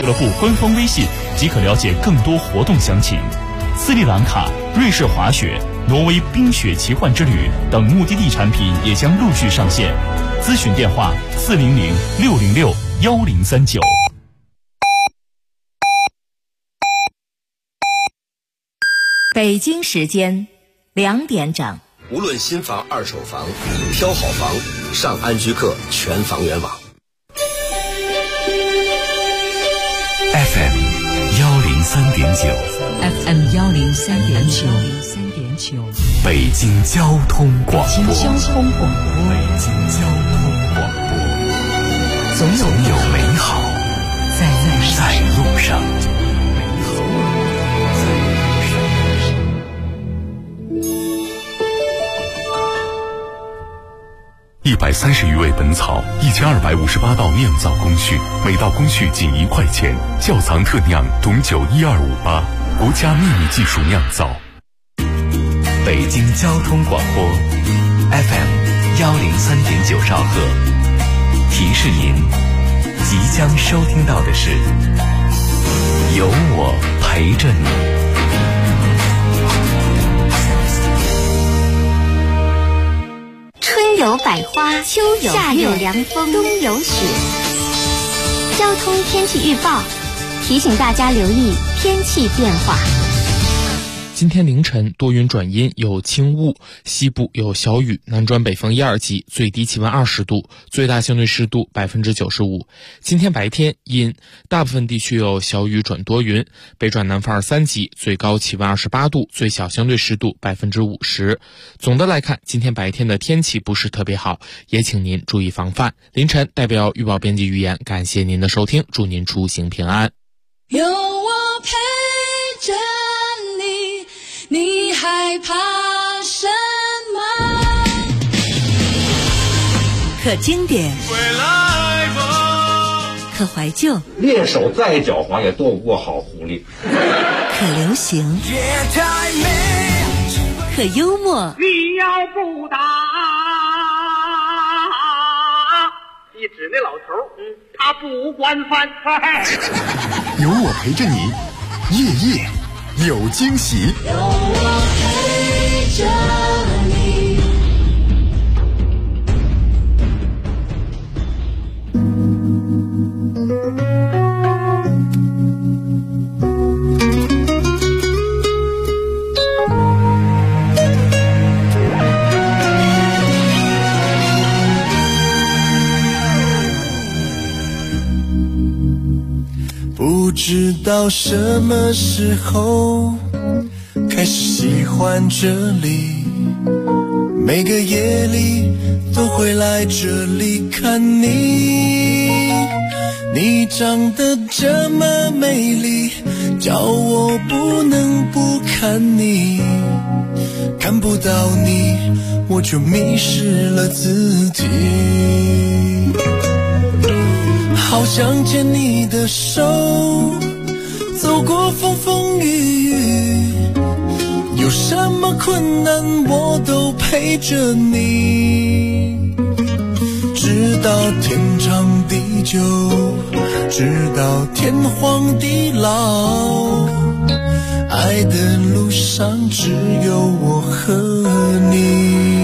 俱乐部官方微信即可了解更多活动详情。斯里兰卡、瑞士滑雪、挪威冰雪奇幻之旅等目的地产品也将陆续上线。咨询电话400-606-1039。 北京时间2点整。 无论新房、二手房，挑好房，上安居客全房源网。 FM 103.9 FM 103.9 北京交通广播。 北京交通广播，总有美好在路上。 130余味本草，1258道酿造工序，每道工序仅1块钱。窖藏特酿董酒12588，国家秘密技术酿造。 北京交通广播 FM 103.9兆赫，提示您即将收听到的是有我陪着你。 春有百花，秋有夏有凉风，冬有雪。交通天气预报提醒大家留意天气变化。 今天凌晨多云转阴，有轻雾，西部有小雨，南转北风1、2级，最低气温20度，最大相对湿度95%。今天白天阴，大部分地区有小雨转多云，北转南风2、3级，最高气温28度，最小相对湿度50%。总的来看，今天白天的天气不是特别好，也请您注意防范。凌晨代表预报编辑语言，感谢您的收听，祝您出行平安。 有我陪着你害怕什么？ 可经典，可怀旧， 猎手再狡猾也躲不过好狐狸。 可流行，可幽默。 你要不打，一指那老头，他不管饭。 有我陪着你，夜夜有惊喜。 有我陪着你。 不知道什么时候开始喜欢这里，每个夜里都会来这里看你。你长得这么美丽，叫我不能不看你。看不到你，我就迷失了自己。好想牵你的手，走过风风雨雨，有什么困难我都陪着你，直到天长地久，直到天荒地老，爱的路上只有我和你。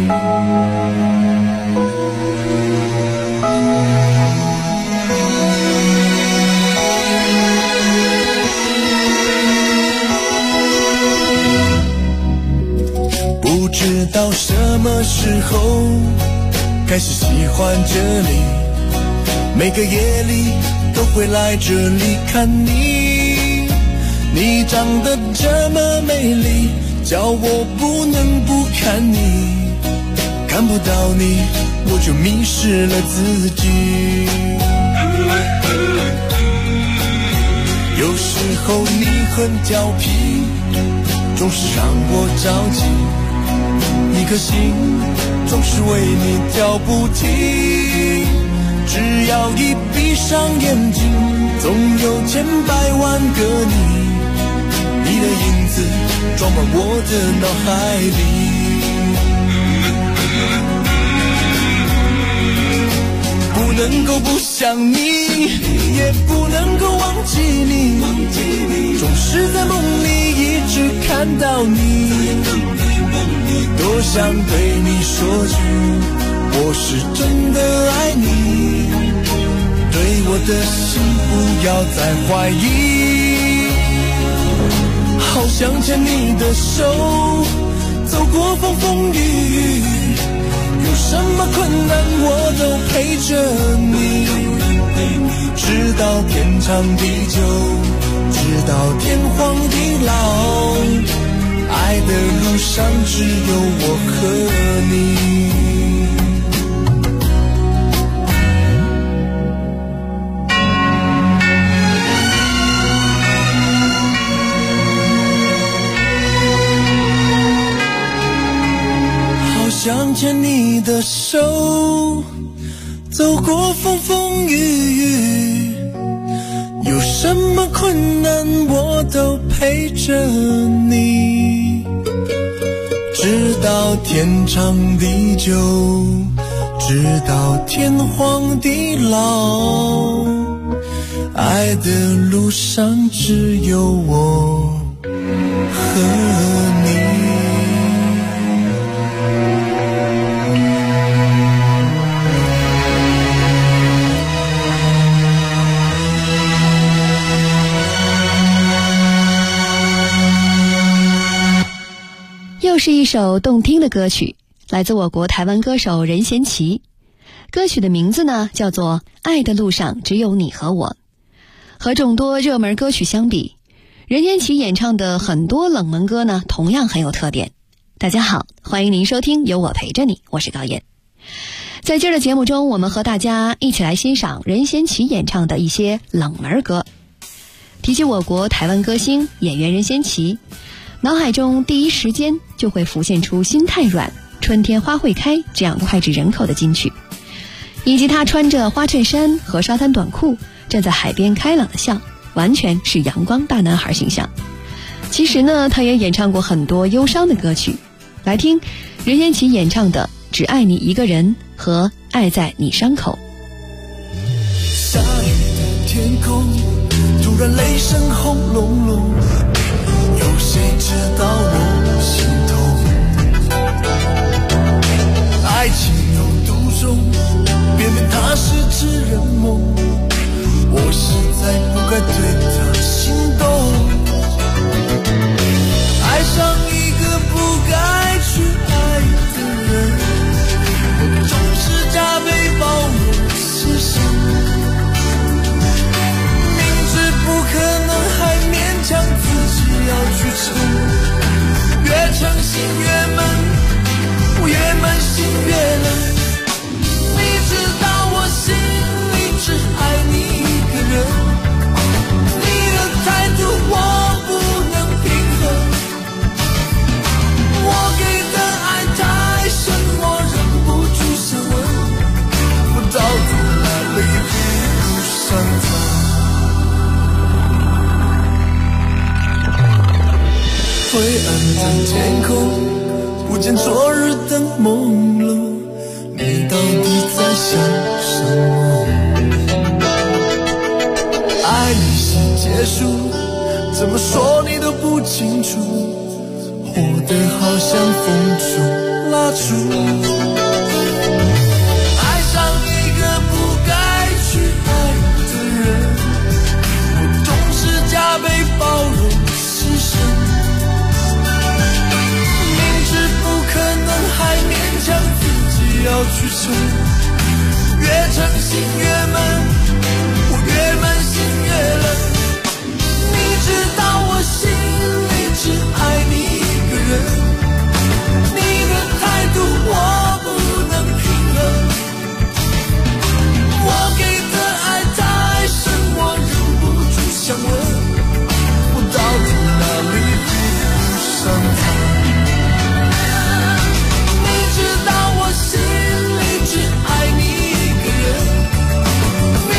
不知道什么时候开始喜欢这里，每个夜里都会来这里看你。你长得这么美丽，叫我不能不看你。看不到你，我就迷失了自己。有时候你很调皮，总是让我着急，一颗心总是为你跳不停。只要一闭上眼睛，总有千百万个你的影子装满我的脑海里。不能够不想你，也不能够忘看到你，多想对你说句我是真的爱你，对我的心不要再怀疑。好想牵你的手，走过风风雨雨，有什么困难我都陪着你，直到天长地久，直到天荒地老，爱的路上只有我和你。好想牵你的手，走过风风雨雨，有什么困难我都陪着你，直到天长地久，直到天荒地老，爱的路上只有我和你。 又是一首动听的歌曲，来自我国台湾歌手任贤齐。歌曲的名字呢叫做《爱的路上只有你和我》。和众多热门歌曲相比，任贤齐演唱的很多冷门歌呢同样很有特点。大家好，欢迎您收听有我陪着你，我是高燕。在今儿的节目中，我们和大家一起来欣赏任贤齐演唱的一些冷门歌。提起我国台湾歌星演员任贤齐，脑海中第一时间就会浮现出心太软、春天花会开这样脍炙人口的金曲，以及他穿着花衬衫和沙滩短裤站在海边开朗的笑，完全是阳光大男孩形象。其实呢，他也演唱过很多忧伤的歌曲，来听任贤齐演唱的《只爱你一个人》和《爱在你伤口》。 下雨的天空，突然雷声轰隆隆，有谁知道我心痛？爱情有独钟，偏偏它是痴人梦，我实在不该对它心动。爱上一个不该去爱的人，我总是加倍包容牺牲，明知不可能还勉强自己要去撑，越诚心越闷，我越闷心越冷。你知道我心里只爱你一个人，你的态度我不能平衡，我给的爱太深，我忍不住想问，我到底哪里不伤痛？灰暗的天空，不见昨日的朦胧，你到底在想什么？爱离奇结束，怎么说你都不清楚，活得好像风中蜡烛。爱上一个不该去爱的人，我总是加倍包容牺牲，可能还勉强自己要去撑，越诚心越闷，我越闷心越冷。你知道我心里只爱你一个人，你的态度我不能平衡，我给的爱太深，我忍不住想问，我到底哪里不伤痛？心里只爱你一个人，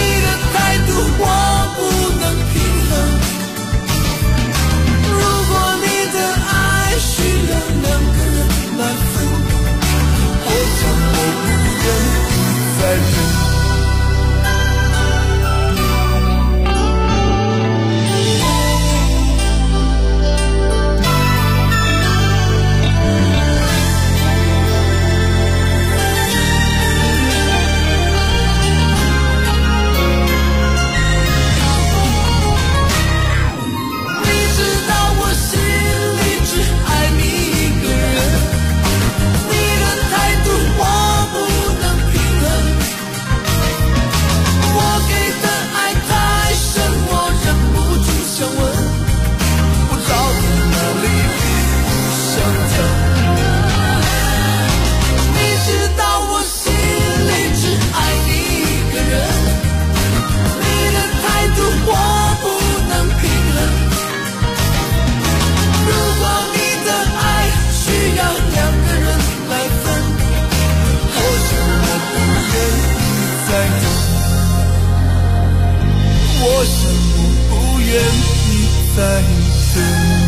在等。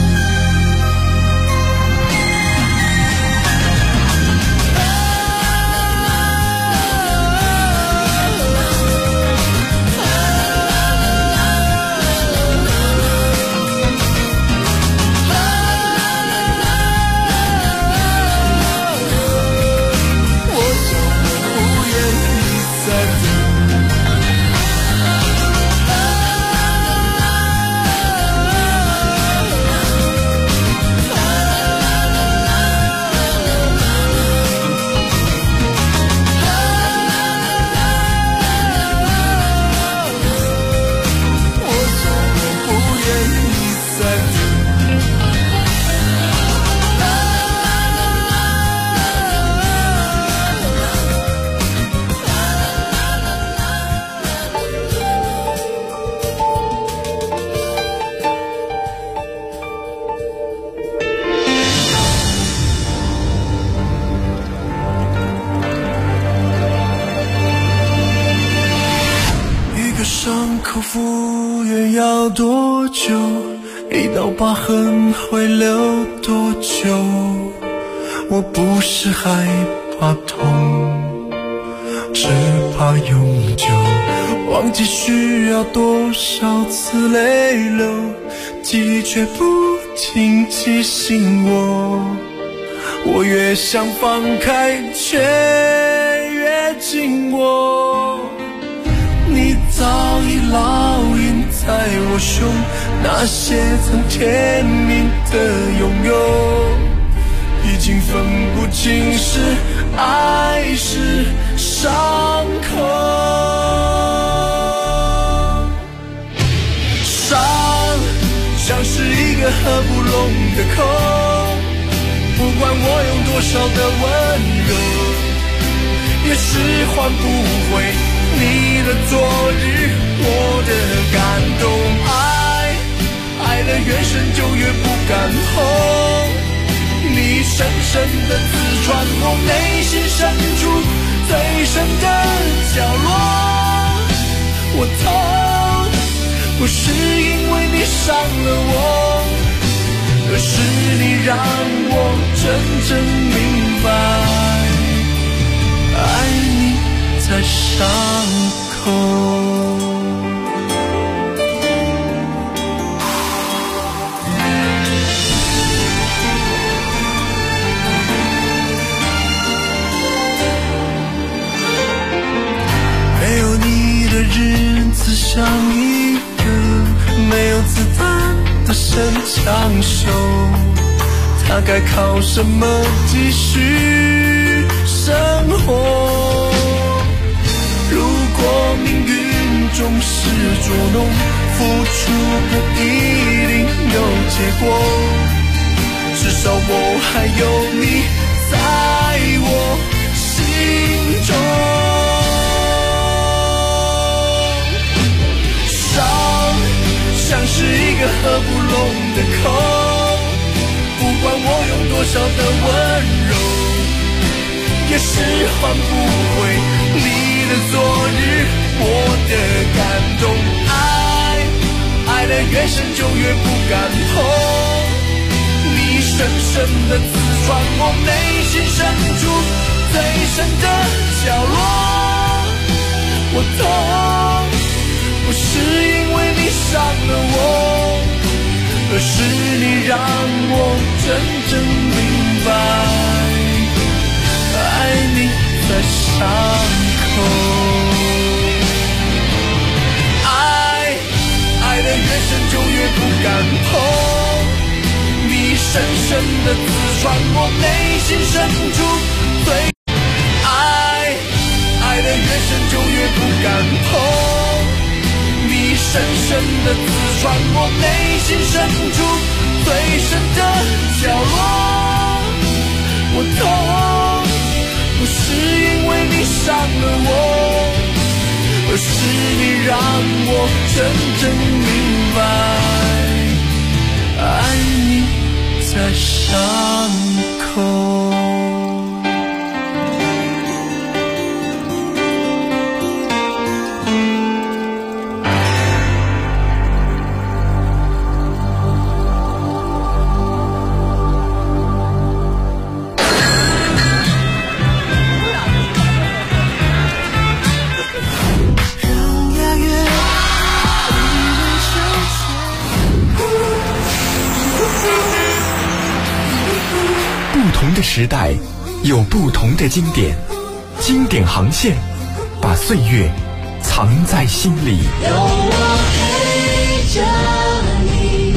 伤口复原要多久？一道疤痕会留多久？我不是害怕痛，只怕永久。忘记需要多少次泪流，记忆却不停提醒我。我越想放开，却越紧握。你早已烙印在我胸，那些曾甜蜜的拥有，已经分不清是爱是伤口。伤像是一个合不拢的口，不管我用多少的温柔，也是换不回你的昨日，我的感动。爱得越深就越不敢碰，你深深的刺穿我内心深处最深的角落。我痛，不是因为你伤了我，而是你让我真正明白，爱你在伤口。没有你的日子像一个没有子弹的神枪手，他该靠什么继续生活？如果命运总是捉弄，付出不一定有结果，至少我还有你在我心中。伤像是一个合不拢的口，不管我用多少的温柔，也是换不回你的昨日，我的感动。爱得越深就越不敢碰，你深深的刺穿我内心深处最深的角落。我痛，不是因为你伤了我，而是你让我真正明白，爱你在伤口。爱得越深就越不敢碰，你深深的刺穿我内心深处最爱得越深就越不敢碰，你深深的刺穿我内心深处最深的角落。我痛，不是因为你伤了我，而是你让我真正明白，爱你在伤口。 时代有不同的经典，经典航线把岁月藏在心里。 有我陪着你。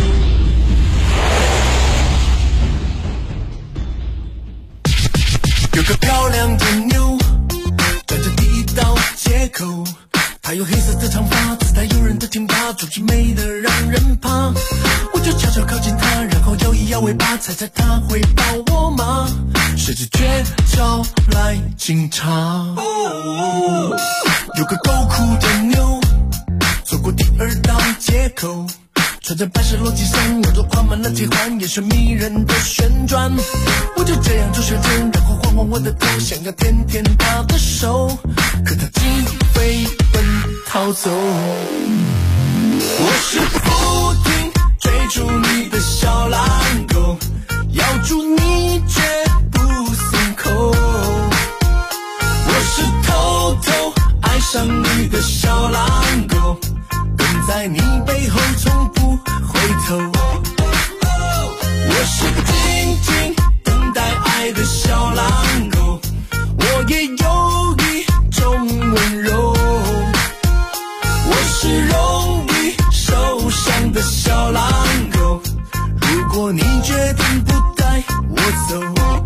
有个漂亮的妞，站在第一道街口，她有黑色的长发，姿态诱人的挺拔，举止美得让人怕。我就悄悄靠近她，然后摇一摇尾巴，猜猜她会抱我吗？谁知却招来警察。有个够酷的妞，走过第二道街口，穿着白色裸体衫，耳朵挂满了铁环，眼神迷人的旋转。我就这样周旋着，然后晃晃我的头，想要舔舔她的手，可她竟飞奔逃走。我是不停追逐你的小狼狗，咬住你绝不松口。我是偷偷爱上你的小狼狗，跟在你背后从不回头。我是静静等待爱的小狼狗，我也有一种温柔。我是容易受伤的小狼狗，如果你决定不带我走，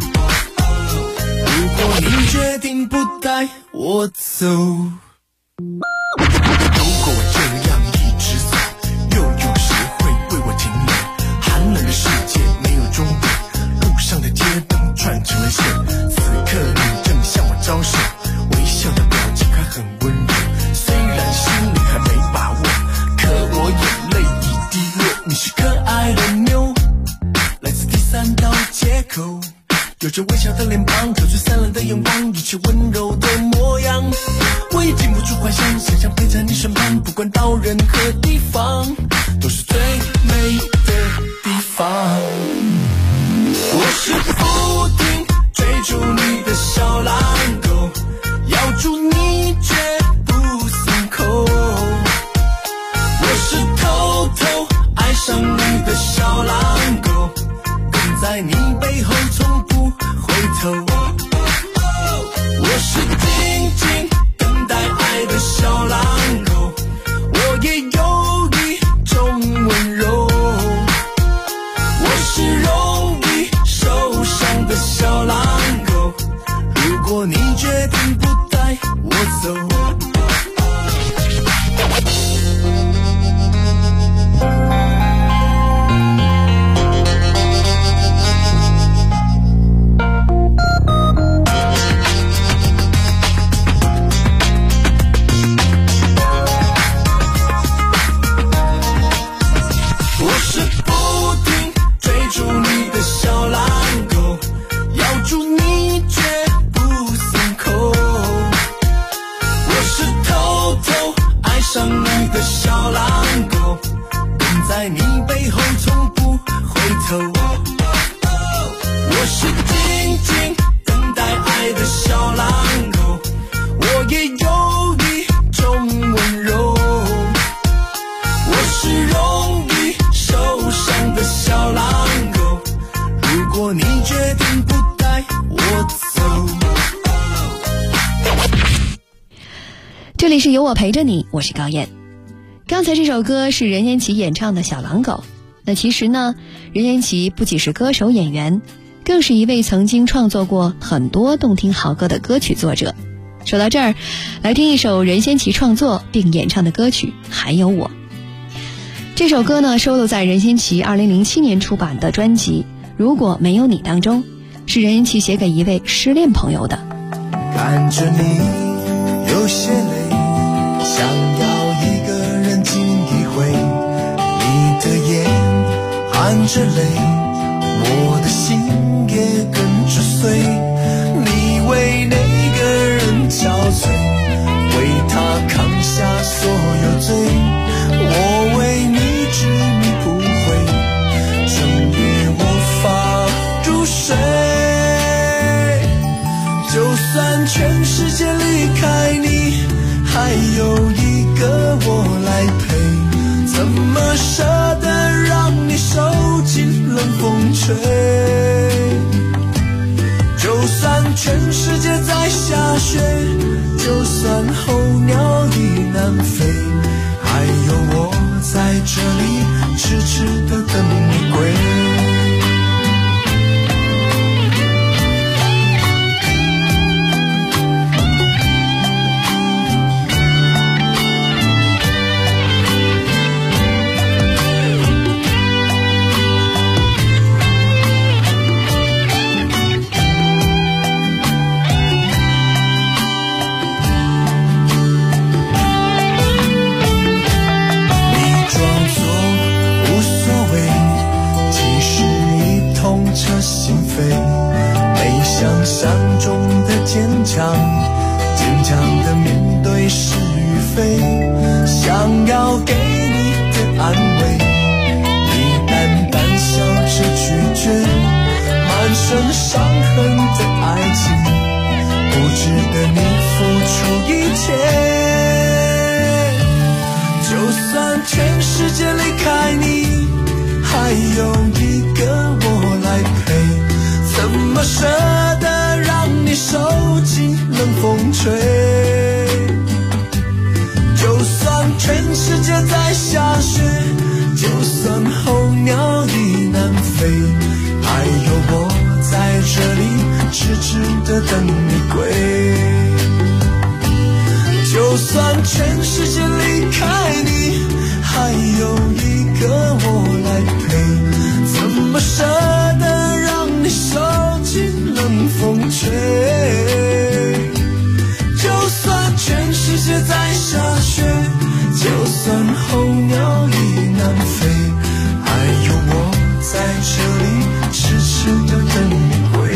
如果你决定不带我走。如果我这样一直走，又有谁会为我停留？寒冷的世界没有终点，路上的街灯串成了线，此刻你正向我招手，微笑的表情还很温柔，虽然心里还没把握，可我眼泪已滴落。你是可爱的妞，来自第三道街口，有着微笑的脸庞，和最灿烂的眼光，一切温柔的模样。我也禁不住幻想，想象陪在你身旁，不管到任何地方，都是最美的地方。我是不停追逐你的小狼狗，咬住你绝不松口。我是偷偷爱上你的小狼狗，跟在你背后从不回头。我是静静等待爱的小狼狗，我也有一种温柔。我是容易受伤的小狼狗，如果你决定不带我走。上你的小狼狗，跟在你背后从不回头。我是静静等待爱的小狼狗，我也有一种温柔。我是容易受伤的小狼狗，如果你决定不带我走。 这里是有我陪着你，我是高燕。刚才这首歌是任贤齐演唱的《小狼狗》。那其实呢，任贤齐不仅是歌手演员，更是一位曾经创作过很多动听好歌的歌曲作者。说到这儿，来听一首任贤齐创作并演唱的歌曲《还有我》。这首歌呢，收录在任贤齐2007年出版的专辑《如果没有你》当中，是任贤齐写给一位失恋朋友的。 看着你有些累，想要一个人静一回，你的眼含着泪，我的心也跟着碎，你为那个人憔悴，为他扛下所有罪，我为你执迷不悔，整夜无法入睡，就算全世界离开你，还有一个我来陪，怎么舍得让你受尽冷风吹。 全世界在下雪，就算候鸟已南飞，还有我在这里痴痴地等你归。想象中的坚强，坚强的面对是与非，想要给你的安慰，你淡淡笑着拒绝，满身伤痕的爱情，不值得你付出一切。就算全世界离开你，还有一个我来陪，怎么舍得让你受尽冷风吹？就算全世界在下雪，就算候鸟已南飞，还有我在这里痴痴地等你归。就算全世界离开你，还有一个我来陪，怎么舍得让你受尽冷风吹？就算全世界在下雪，就算候鸟已南飞，还有我在这里痴痴地等你归。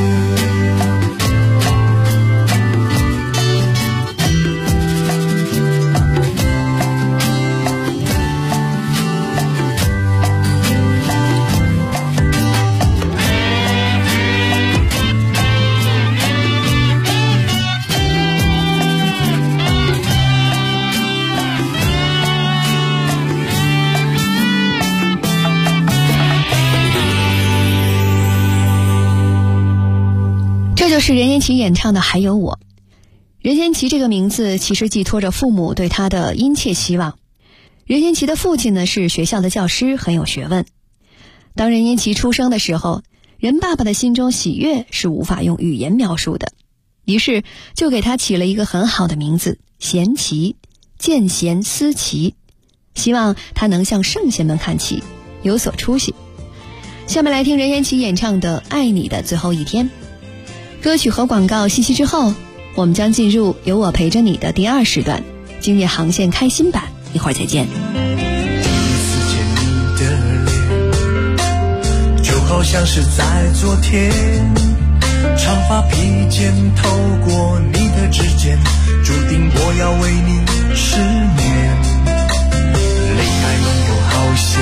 这就是任贤齐演唱的《还有我》。任贤齐这个名字其实寄托着父母对他的殷切希望。任贤齐的父亲呢是学校的教师，很有学问。当任贤齐出生的时候，任爸爸的心中喜悦是无法用语言描述的，于是就给他起了一个很好的名字贤齐，见贤思齐，希望他能向圣贤们看齐，有所出息。下面来听任贤齐演唱的《爱你的最后一天》。歌曲和广告信息之后，我们将进入有我陪着你的第2时段，今夜航线开心版，一会儿再见。 第一次见你的脸，就好像是在昨天，长发披肩透过你的指尖，注定我要为你失眠，离开你有好些，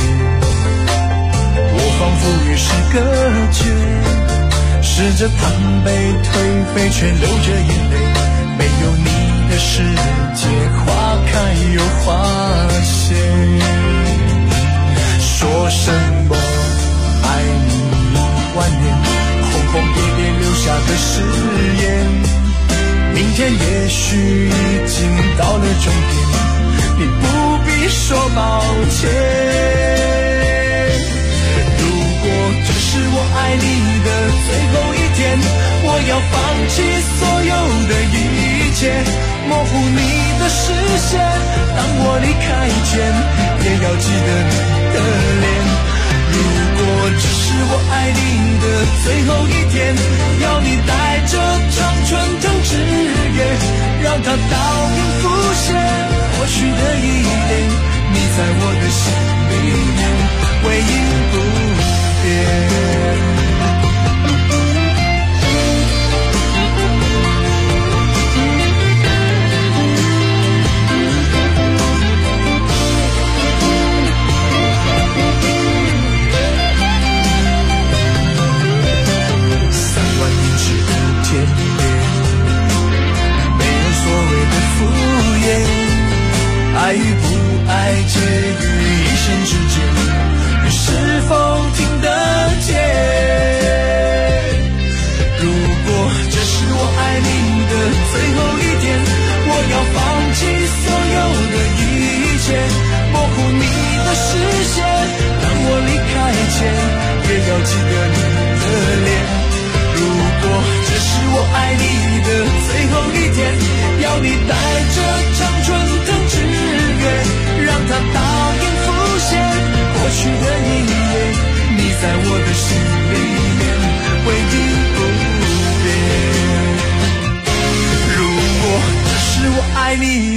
我仿佛与世隔绝，试着坦背颓废，却流着眼泪。没有你的世界，花开又花谢。说什么爱你10000年，轰轰烈烈留下的誓言，明天也许已经到了终点，你不必说抱歉。这是我爱你的最后一天，我要放弃所有的一切，模糊你的视线，当我离开前也要记得你的脸。如果这是我爱你的最后一天，要你带着常春藤枝叶，让它倒影浮现，过去的一点，你在我的心里面唯一不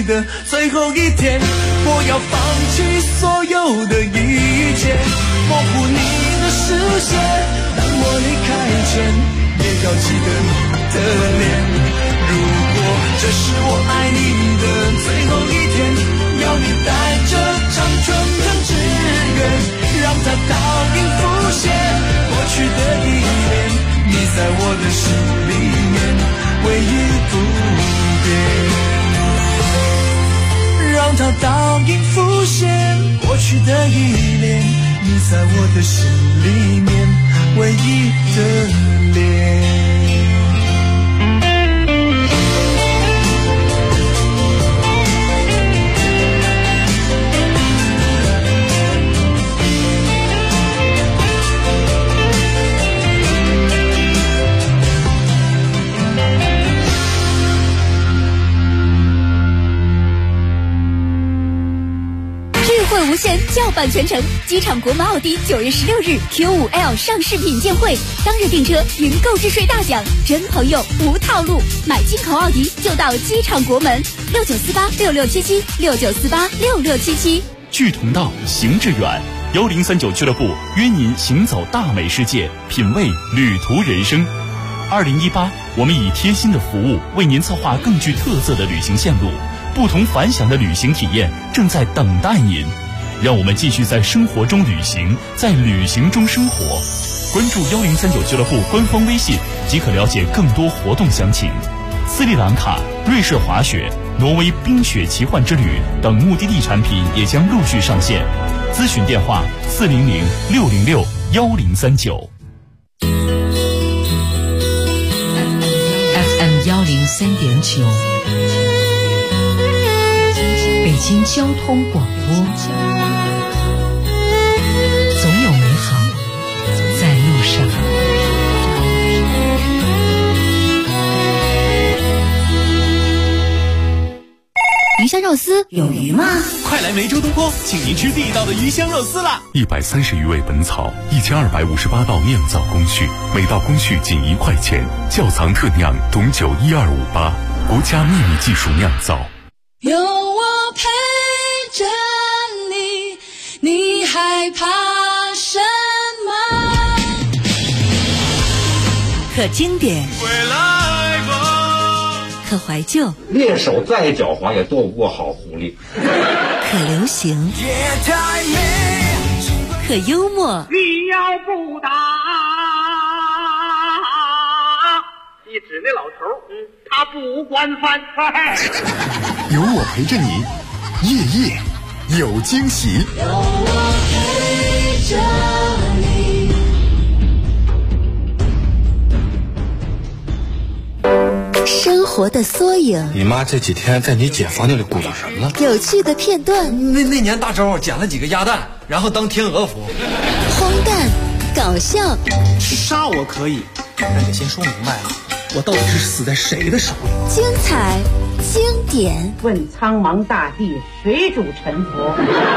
的最后一天，我要放弃所有的一切，模糊你的视线。当我离开前，也要记得你的脸。如果这是我爱你的最后一天，要你带着长春藤志愿，让它倒影浮现过去的一年，你在我的心里面唯一不变。让它倒影浮现过去的一年，你在我的心里面唯一的脸。 无限叫板全程，机场国门奥迪9月16日 Q5L 上市品鉴会，当日订车云购置税大奖，真朋友无套路，买进口奥迪就到机场国门，69486677，69486677。 志同道，行致远，1039俱乐部约您行走大美世界，品味旅途人生。2018，我们以贴心的服务为您策划更具特色的旅行线路，不同凡响的旅行体验正在等待您。让我们继续在生活中旅行，在旅行中生活。关注1039俱乐部官方微信，即可了解更多活动详情。斯里兰卡、瑞士滑雪、挪威冰雪奇幻之旅等目的地产品也将陆续上线。咨询电话400-606-1039。 FM 103.9，北京交通广播。总有美好在路上。 鱼香肉丝有鱼吗？ 快来梅州东坡，请您吃地道的鱼香肉丝啦 ！130余味本草，1258道酿造工序，每道工序仅1块钱，窖藏特酿董酒12588，国家秘密技术酿造。 有我陪着你，你害怕什么？ 可经典，可怀旧， 猎手再狡猾也斗不过好狐狸。 可流行，可幽默。 你要不打，一指那老头，他不惯犯。 有我陪着你，夜夜有惊喜。 有我陪着你。 生活的缩影， 你妈这几天在你姐房间里鼓捣什么了？ 有趣的片段。 那年大周捡了几个鸭蛋，然后当天鹅服。 荒诞，搞笑。 杀我可以，但得先说明白了，我到底是死在谁的手里？ 精彩，经典。 问苍茫大地，谁主沉浮？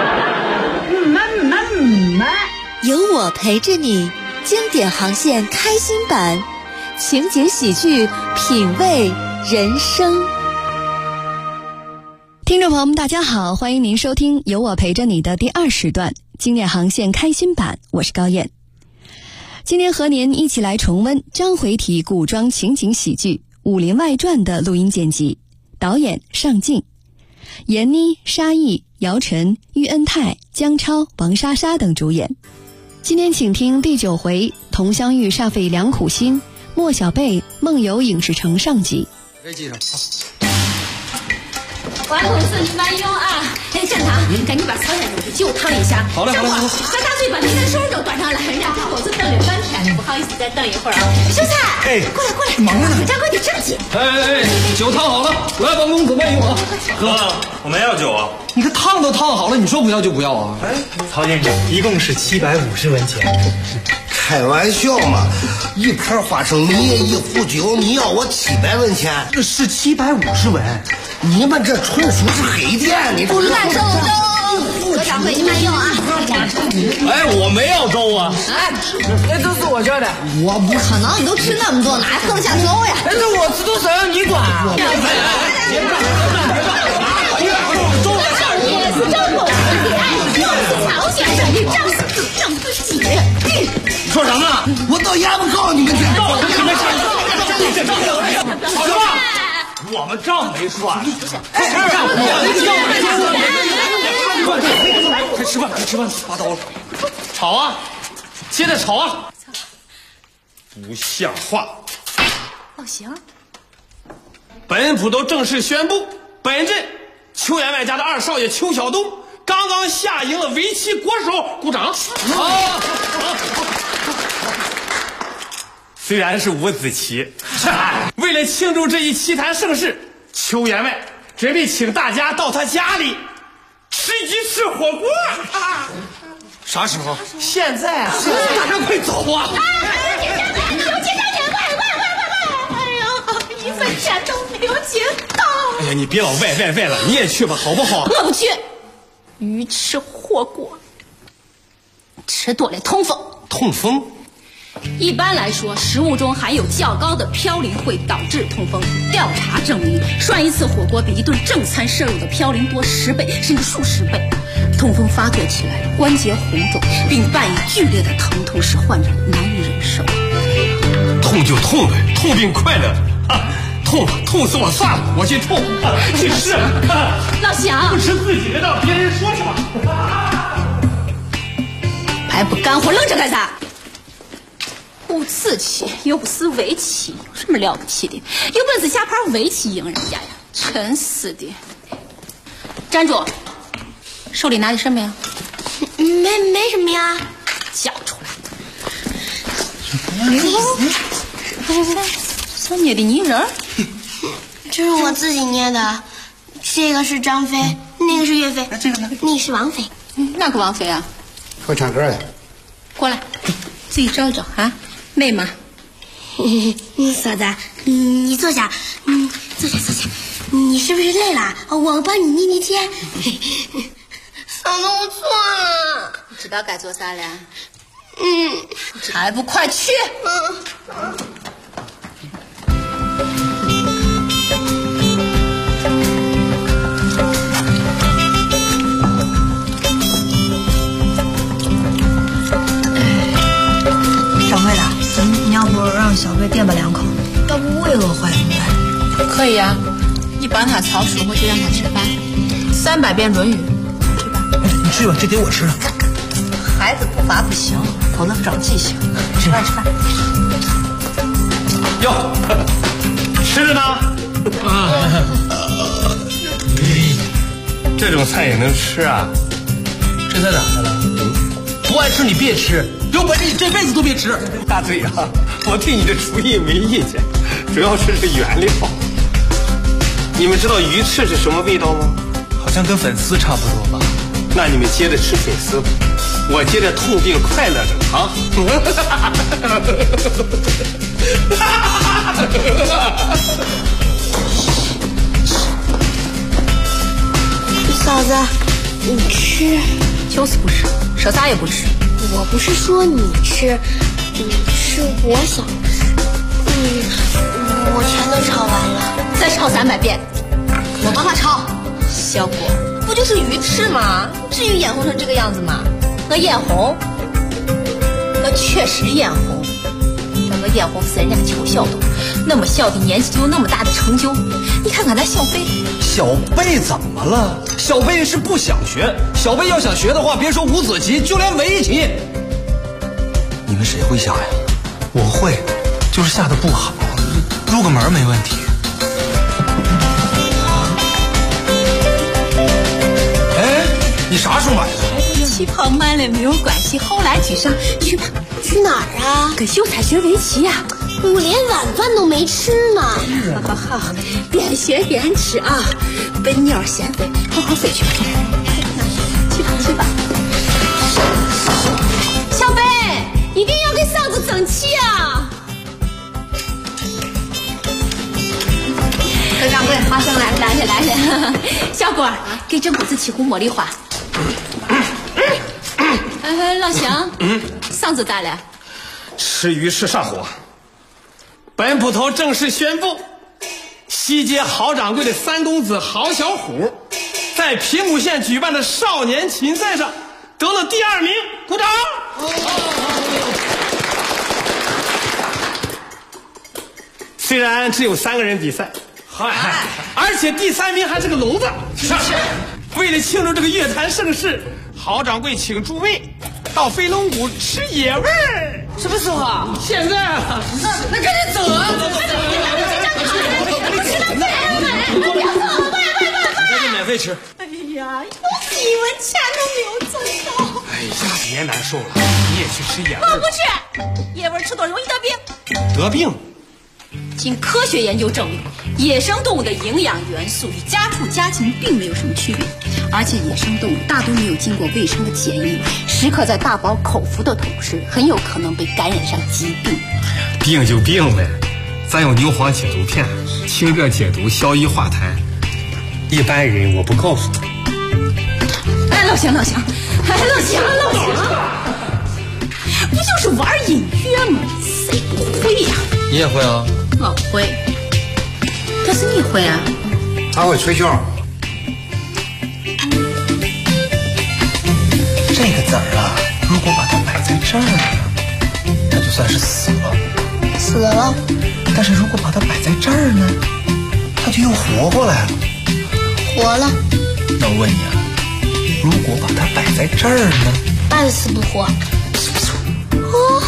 有我陪着你，经典航线开心版。情节喜剧，品味人生。 听众朋友们大家好，欢迎您收听有我陪着你的第2时段经典航线开心版，我是高燕。今天和您一起来重温章回体古装情景喜剧《武林外传》的录音剪辑，导演尚敬，闫妮、沙溢、姚晨、喻恩泰、姜超、王莎莎等主演。今天请听第9回佟湘玉煞费良苦心，莫小贝梦游影视城上集。 这记上。 王公司，你慢用啊！哎，站堂，赶紧把曹先生去救烫一下。 好嘞，好嘞。 咱大嘴把您的收拾都端上来，人家大伙子等了半天，不好意思，再等一会儿啊。秀才， 哎， 过来， 忙着呢。 掌柜的正经。 哎，酒烫好了，来，王公子慢用啊。 哥，我们要酒啊。 你这烫都烫好了，你说不要就不要啊？ 哎，曹先生，一共是750文钱。 开玩笑嘛，一盘花生米一壶酒，你要我700文钱？ 这是750文。 你们这纯属是黑店！你不乱收粥，何掌柜你慢用啊！ 哎，我没要粥啊！ 哎， 那都是我这的。 我不可能，你都吃那么多，哪喝得下粥呀？ 那我吃多少让你管啊？ 别姐， 你说什么了？我到衙门告你们去！ 告我们什么事？好什么？我们账没算。 快吃饭，快吃饭！拔刀了， 吵啊！接着吵啊！不像话！ 老邢， 本捕头正式宣布，本镇邱员外家的二少爷邱晓东刚刚下赢了围棋国手，鼓掌！好。虽然是五子棋，为了庆祝这一棋坛盛事，邱员外准备请大家到他家里吃鱼翅火锅。 啥时候？ 现在啊！大家快走啊！ 一分钱都没有捡到。 哎呀，你别老外了，你也去吧，好不好？ 我不去。鱼翅火锅吃多了痛风。 痛风？ 一般来说，食物中含有较高的嘌呤会导致痛风。调查证明，涮一次火锅比一顿正餐摄入的嘌呤多10倍甚至数十倍。痛风发作起来，关节红肿，并伴以剧烈的疼痛，使患者难以忍受。 痛就痛呗，痛并快乐着。痛死我算了，我去痛，去吃。 老祥， 不吃自己的，让别人说什么？ 还不干活，愣着干啥？不刺棋又不是围棋，有什么了不起的？有本事下盘围棋赢人家呀！真是的。站住！手里拿的什么呀？ 没什么呀。 交出来。这捏的泥人？ 这是我自己捏的。这个是张飞，那个是岳飞， 这个呢？ 那是王菲。 哪个王菲啊？ 会唱歌的。 过来，自己找一找啊。妹妹， 嫂子，你坐下，坐下。你是不是累了？我帮你捏捏肩。嫂子，我错了。 知道该做啥了？还不快去！ 掌柜的，你要不让小贝垫吧2口，要不胃饿坏怎么办？ 可以啊，你帮他操书，我就让他吃饭。300遍《论语》，去吧。 你去吧，这得我吃了。 孩子不罚不行，否则不长记性。吃饭。 哟，吃着呢。这种菜也能吃啊？ 这菜咋的了？不爱吃你别吃，有本事你这辈子都别吃。 大嘴啊，我对你的厨艺没意见，主要是这原料。你们知道鱼翅是什么味道吗？ 好像跟粉丝差不多吧。 那你们接着吃粉丝吧，我接着痛并快乐着啊！ 嫂子，你吃。 就是不吃，说啥也不吃。 我不是说你吃，是我想吃。我全都炒完了， 再炒300遍，我帮他炒。小果，不就是鱼翅吗？至于眼红成这个样子吗？我眼红，我确实眼红。但我眼红是人家邱晓东，那么小的年纪就有那么大的成就。你看看咱小贝， 小贝怎么了？小贝是不想学，小贝要想学的话，别说五子棋，就连围棋，你们谁会下呀？ 我会，就是下的不好，入个门没问题。 哎，你啥时候买的？ 起跑慢了没有关系，后来居上。去吧。 去哪儿啊？ 跟秀才学围棋呀。 我连晚饭都没吃呢。 好，边学边吃啊！笨鸟先飞，好好飞去吧。去吧。小贝，一定要给嫂子争气啊！掌柜，花生来了。小果，给这锅子沏壶茉莉花。老乡，嗓子咋了？ 吃鱼翅上火。本捕头正式宣布，西街郝掌柜的3公子郝小虎，在平谷县举办的少年芹赛上得了第2名，鼓掌！ 然只有3个人比赛，嗨，而且第3名还是个聋子。是。为了庆祝这个乐坛盛事，郝掌柜请诸位到飞龙谷吃野味儿。 什么时候啊？ 现在啊。 那赶紧走啊！ 免费吃。 哎呀，我几文钱都没有挣到。 哎呀，别难受了，你也去吃野味。 我不吃，野味吃多容易得病。 得病？ 经科学研究证明，野生动物的营养元素与家畜家禽并没有什么区别，而且野生动物大多没有经过卫生的检疫，时刻在大饱口福的同时，很有可能被感染上疾病。 病就病呗，咱有牛黄解毒片，清热解毒，消瘀化痰。一般人我不告诉你。 哎，老乡，哎，老乡，不就是玩音乐吗？谁不会呀？ 你也会啊？ 我会，可是你会啊？ 他会吹箫。 这个子儿啊，如果把它摆在这儿，它就算是死了。 死了。 但是如果把它摆在这儿呢，它就又活过来了。 活了。 那我问你啊，如果把它摆在这儿呢？ 半死不活。 哦。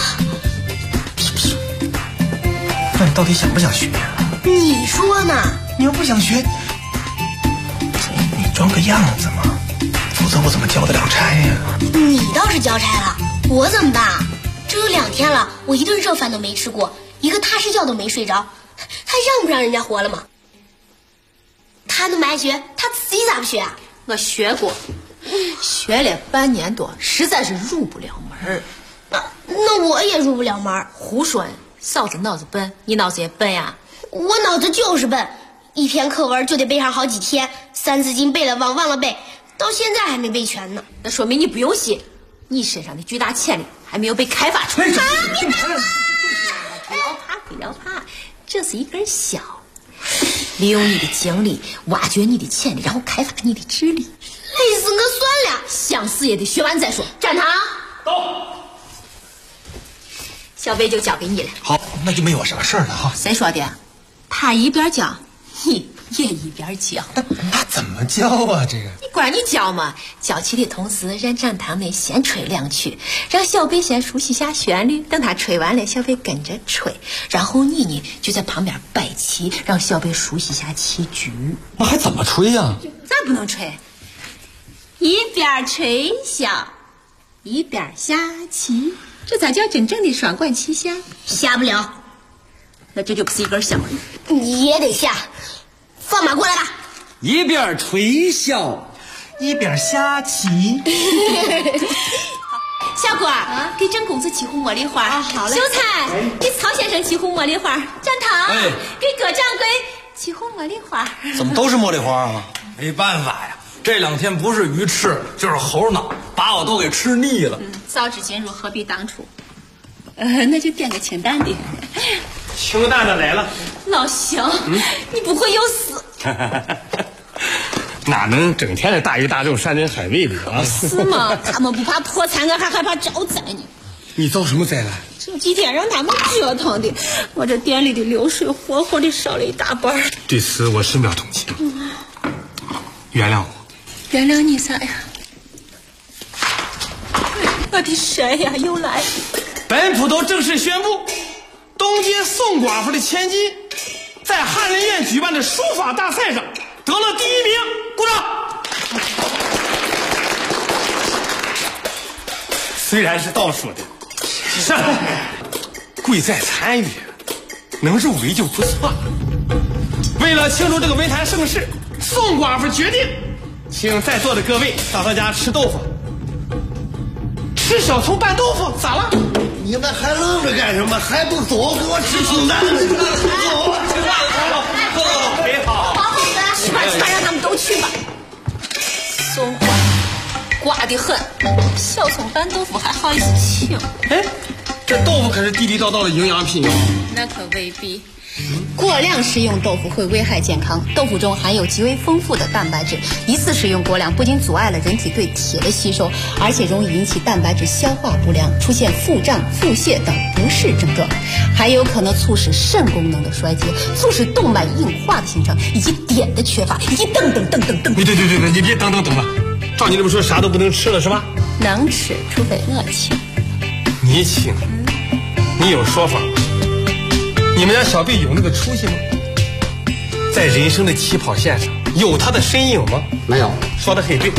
那你到底想不想学呀？ 你说呢？ 你要不想学，你装个样子嘛，否则我怎么交得了差呀？ 你倒是交差了，我怎么办啊？这有2天了，我一顿热饭都没吃过，一个踏实觉都没睡着，还让不让人家活了吗？他那么爱学，他自己咋不学啊？ 我学过，学了半年多，实在是入不了门。 那我也入不了门。 胡说！嫂子脑子笨，你脑子也笨呀？ 我脑子就是笨，一篇课文就得背上好几天，三字经背了忘了背，到现在还没背全呢。 那说明你不用心，你身上的巨大潜力还没有被开发出来。不要怕，这是一根小，利用你的精力挖掘你的潜力，然后开发你的智力。 累死我算了， 想死也得学完再说。站堂。 到。 小贝就交给你了。 好，那就没我什么事儿了哈。 谁说的？他一边教，你也一边教。 那怎么教啊？这个你管你教嘛？教起的同时，让站堂内先吹2曲，让小贝先熟悉下旋律。等他吹完了，小贝跟着吹，然后你呢就在旁边摆棋，让小贝熟悉下棋局。 那还怎么吹呀？ 咋不能吹？一边吹箫，一边下棋。这咋叫真正的双管齐下？ 下不了， 那这就不是一根箫。 你也得下，放马过来吧。 一边吹箫， 一边下棋。 小果儿，给郑公子沏壶茉莉花。 好嘞。 秀才，给曹先生沏壶茉莉花。站堂，给葛掌柜沏壶茉莉花。 怎么都是茉莉花啊？ 没办法呀，这2天不是鱼翅就是猴脑，把我都给吃腻了。 早知今日何必当初？那就点个清淡的。 清淡的来了。 老乡，你不会又死？ 哪能整天的大鱼大肉山珍海味里啊？ 是吗？他们不怕破产，我还害怕招灾呢。 你遭什么灾难？ 这几天让他们折腾的，我这店里的流水活活的少了一大半。 对此我深表同情，原谅我。 原谅你啥呀？我的谁呀？又来！ 本捕头正式宣布，东街宋寡妇的千金在翰林院举办的书法大赛上得了第1名，鼓掌。虽然是倒数的，是贵在参与，能入围就不错了。为了庆祝这个文坛盛事，宋寡妇决定请在座的各位到他家吃豆腐。吃小葱拌豆腐咋了？ 你们还愣着干什么？还不走，给我吃清淡的！走， 吃饭了，走，别跑， 吃饭让他们都去吧。宋寡寡得很，小葱拌豆腐还好意思请？ 哎，这豆腐可是地地道道的营养品哦。 那可未必， 过量食用豆腐会危害健康，豆腐中含有极为丰富的蛋白质，一次食用过量不仅阻碍了人体对铁的吸收，而且容易引起蛋白质消化不良，出现腹胀、腹泻等不适症状，还有可能促使肾功能的衰竭，促使动脉硬化的形成，以及碘的缺乏，以及等。 对，你别等了，照你这么说，啥都不能吃了是吧？ 能吃，除非我请。 你请？你有说法吗？你们家小贝有那个出息吗？在人生的起跑线上有他的身影吗？ 没有。 说得很对。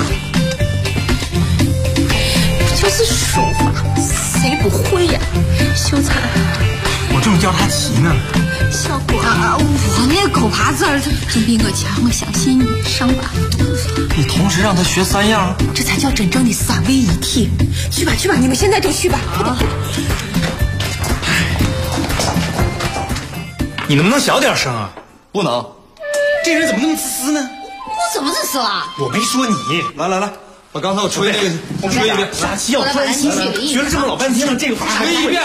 就是书法，谁不会呀？秀才， 我正教他棋呢。 小果，我那狗爬字儿真比我强，我相信你。上吧。 你同时让他学3样， 这才叫真正的3位一体。去吧，你们现在就去吧。 你能不能小点声啊？ 不能。这人怎么那么自私呢？ 我怎么自私了？ 我没说你。来，把刚才我吹那个，我吹一遍。 下棋要专心，学了这么老半天了，这个法吹一遍。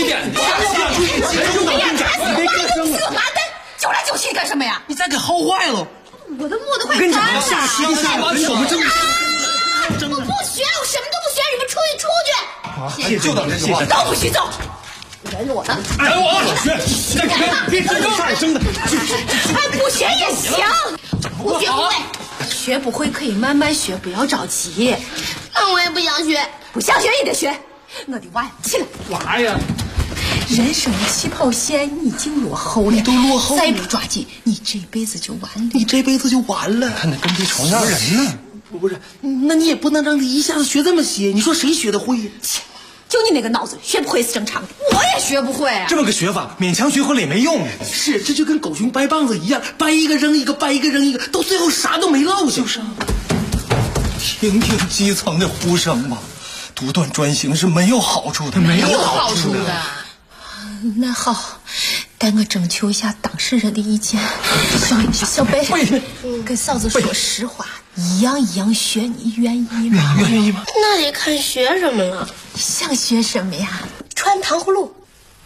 你别吭声了。妈的，叫来叫去干什么呀？ 你再给薅坏了。 我的墨都快干了。 下棋我们争。 我不学，我什么都不学，你们出去。 就等这句话。 都不许走。 忍我呢？ 忍我学，别上声的。 不学也行，我学不会。 学不会可以慢慢学，不要着急。 那我也不想学， 不想学也得学。我的娃呀，起来！ 娃呀！ 人生的起跑线你已经落后了， 你都落后了， 再不抓紧，你这辈子就完了。 你这辈子就完了。看那跟屁虫样人呢？不是，那你也不能让他一下子学这么些，你说谁学得会呀？ 就你那个脑子，学不会是正常的。我也学不会啊。 这么个学法，勉强学会了也没用。是，这就跟狗熊掰棒子一样，掰一个扔一个，掰一个扔一个，到最后啥都没落下。就是。听听基层的呼声吧，独断专行是没有好处的，没有好处的。 那好，待我征求一下当事人的意见。小贝，跟嫂子说实话，一样学，你愿意吗？ 愿意吗？ 那得看学什么了。 想学什么呀？ 穿糖葫芦。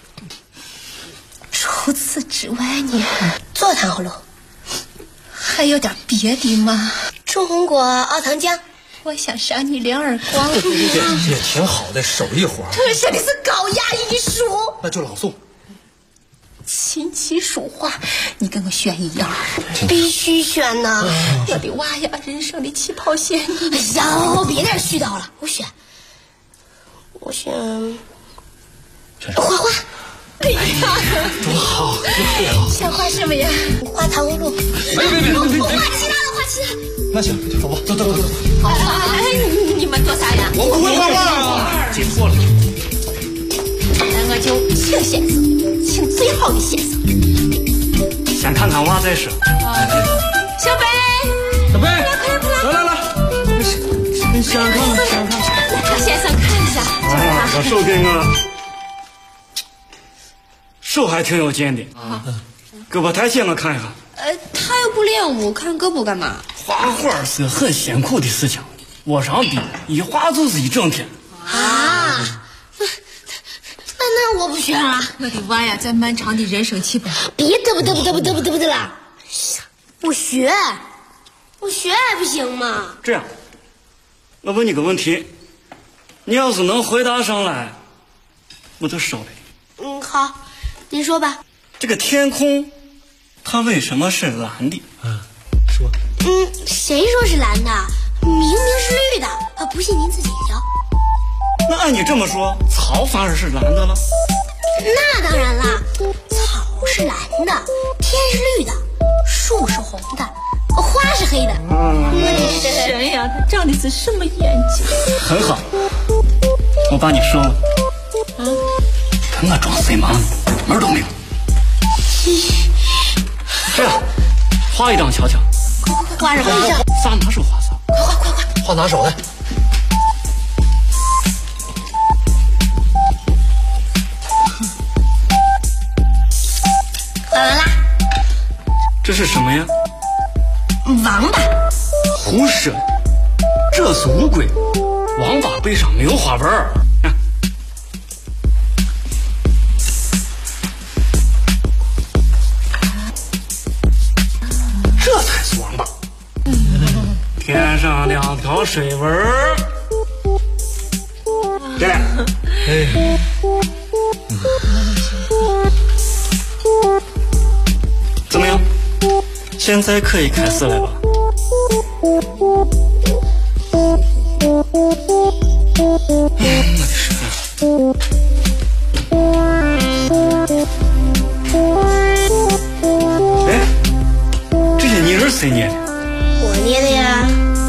除此之外呢？ 做糖葫芦。 还有点别的吗？ 种红果，熬糖浆。 我想赏你2耳光。 也挺好的手艺活。 这学的是高雅艺术。 那就朗诵。 琴棋书画，你跟我选一样。 必须选呢。 我的娃呀，人生的起跑线。 哎呀，别再絮叨了，我选画画。 哎呀， 多好！ 想画什么呀？ 画糖葫芦。 别！ 我画其他的，画其他。 那行，走吧，走。 好，你们做啥呀？ 我不会画画。 记错了。 那我就请先生，请最好的先生。 先看看娃再说。 小贝， 来， 想看。 让先生看一下。 我手给我。手还挺有劲的啊，胳膊抬起我看一下。 他又不练武，看胳膊干嘛？ 画画是很辛苦的事情，往上比一画就是一整天。 啊，那我不学了。 我的娃呀，在漫长的人生起跑。 别嘚不了，我学还不行吗？ 这样，我问你个问题，你要是能回答上来，我就收了你。 好。你说吧， 这个天空，它为什么是蓝的？ 说。 谁说是蓝的？明明是绿的。不信您自己瞧。 那按你这么说，草反而是蓝的了？ 那当然啦，草是蓝的，天是绿的，树是红的，花是黑的。 我的神呀，他长的是什么眼睛？ 很好，我把你收了。跟我装水盲。门都没有。这样，画一张瞧瞧。 画什么？ 啥拿手画啥？ 快！ 画拿手的。 画完啦。 这是什么呀？ 王八。 胡说，这是乌龟。王八背上没有花纹儿。 上2条水纹。对，怎么样？现在可以开始了吧？哎，这些泥人谁捏的？ 我捏的呀。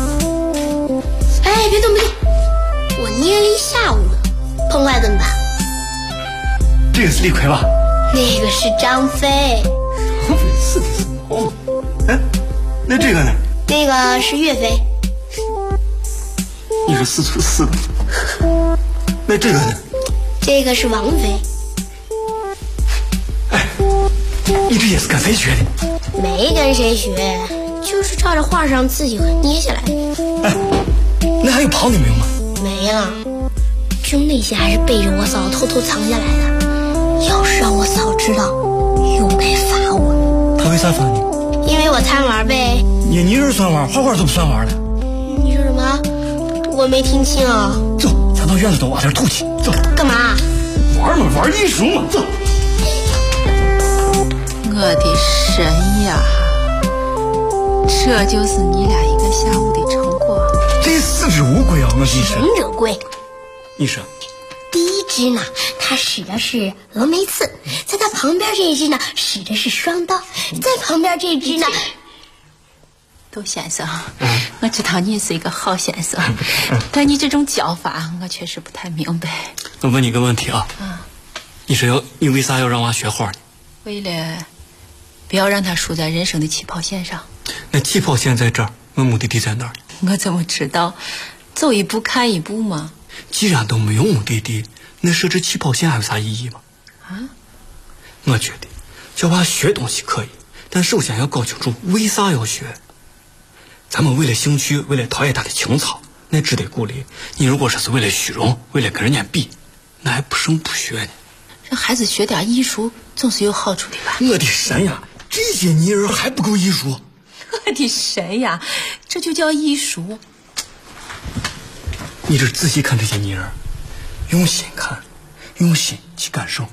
哎，别动，我捏了一下午呢。碰坏怎么办？ 这个是李逵吧？ 那个是张飞。 张飞是的是哦。哎，那这个呢？ 那个是岳飞。 你是4出4的。那这个呢？ 这个是王菲。 哎，你这也是跟谁学的？ 没跟谁学，就是照着画上自己捏下来的。 哎，那还有跑你没有吗？ 没了，就那些还是背着我嫂偷偷藏下来的。要是让我嫂知道，又该罚我。 他为啥罚你？ 因为我贪玩呗。 捏泥人算玩，画画就不算玩了。 你说什么？我没听清啊。 走，咱到院子头挖点土去。走。 干嘛？ 玩嘛，玩艺术嘛。走。 我的神呀！这就是你俩一个下午的成果。 这4只乌龟啊，我跟你说。 忍者龟。 你说。 第一只呢，它使的是峨眉刺，在它旁边这一只呢，使的是双刀，在旁边这只呢。 窦先生，我知道你是一个好先生，但你这种教法我确实不太明白。 我问你个问题啊，你为啥要让娃学画呢？ 为了不要让他输在人生的起跑线上。 那起跑线在这儿，我目的地在哪儿？ 我怎么知道？走一步看一步嘛。 既然都没有目的地，那设置起跑线还有啥意义吗？我觉得叫娃学东西可以，但首先要搞清楚为啥要学。咱们为了兴趣，为了陶冶他的情操，那值得鼓励。你如果说是为了虚荣，为了跟人家比，那还不胜不学呢。 让孩子学点艺术总是有好处的吧？ 我的神呀，这些泥人还不够艺术？ 我的神呀，这就叫艺术。 你这仔细看这些泥人，用心看，用心去感受。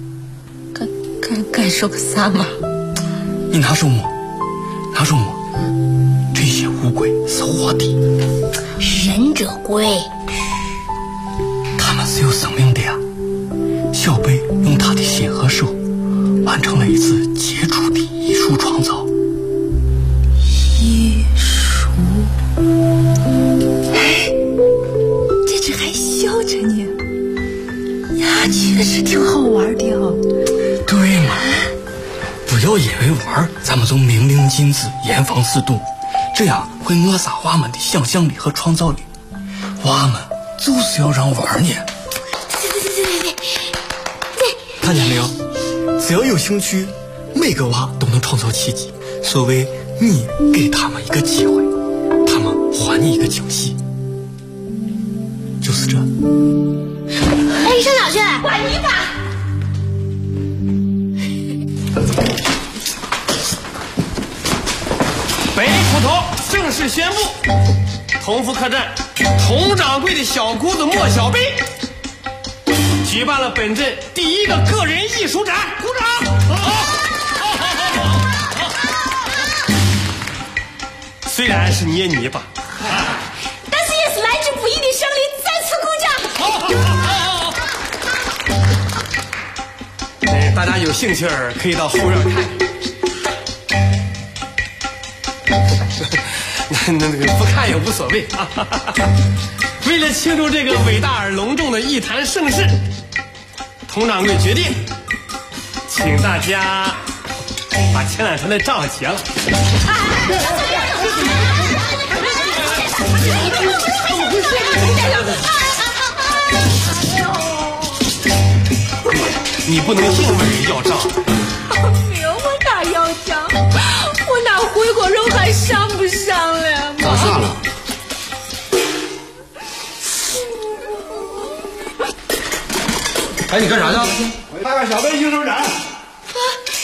感受个啥嘛？ 你拿手摸，这些乌龟是活的。 忍者龟。 它们是有生命的呀。小贝用他的心和手，完成了一次杰出的艺术创造。 艺术。哎，这只还笑着呢，呀，确实挺好玩的哦。 对嘛，不要因为玩咱们就明令禁止，严防死堵，这样会扼杀娃们的想象力和创造力。娃们就是要让玩呢。看见没有？只要有兴趣，每个娃都能创造奇迹。所谓你给他们一个机会，他们还你一个惊喜，就是这。 哎，你上哪去？ 管你吧！ 本捕头正式宣布，同福客栈佟掌柜的小姑子莫小贝举办了本镇第一个个人艺术展，鼓掌！虽然是捏泥巴， 但是也是来之不易的胜利，再次鼓掌！ 大家有兴趣可以到后院看，那个不看也无所谓。为了庆祝这个伟大而隆重的艺坛盛事，佟掌柜决定，请大家把前两天的账结了。你不能硬问人要账。 没有，我哪要账？我哪回锅肉还上不上了？ 咋上了？ 哎，你干啥去？ 我看看小贝艺术展。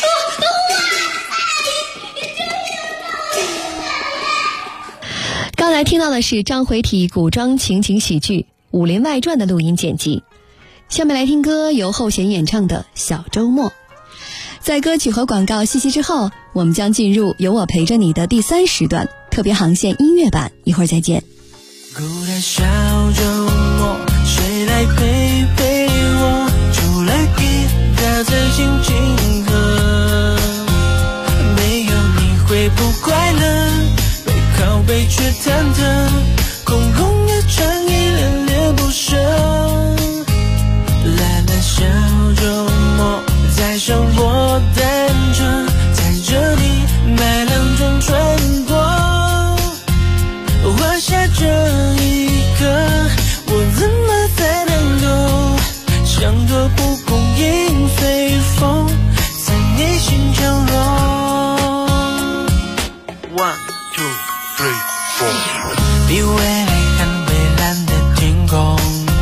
刚来听到的是张回体古装情景喜剧《武林外传》的录音剪辑。下面来听歌，由后弦演唱的《小周末》。在歌曲和广告息息之后，我们将进入有我陪着你的第3时段特别航线音乐版，一会儿再见。 孤单小周末，谁来陪陪我？除了吉他在轻轻和，没有你会不快乐，背靠背却忐忑，空空的唱一恋恋不舍。懒懒小周末，在生活单车，载着你买2种穿过。画下这一刻，我怎么才能够像朵蒲公英随风在你心降落。One, two, three, four。比未来更蔚蓝的天空，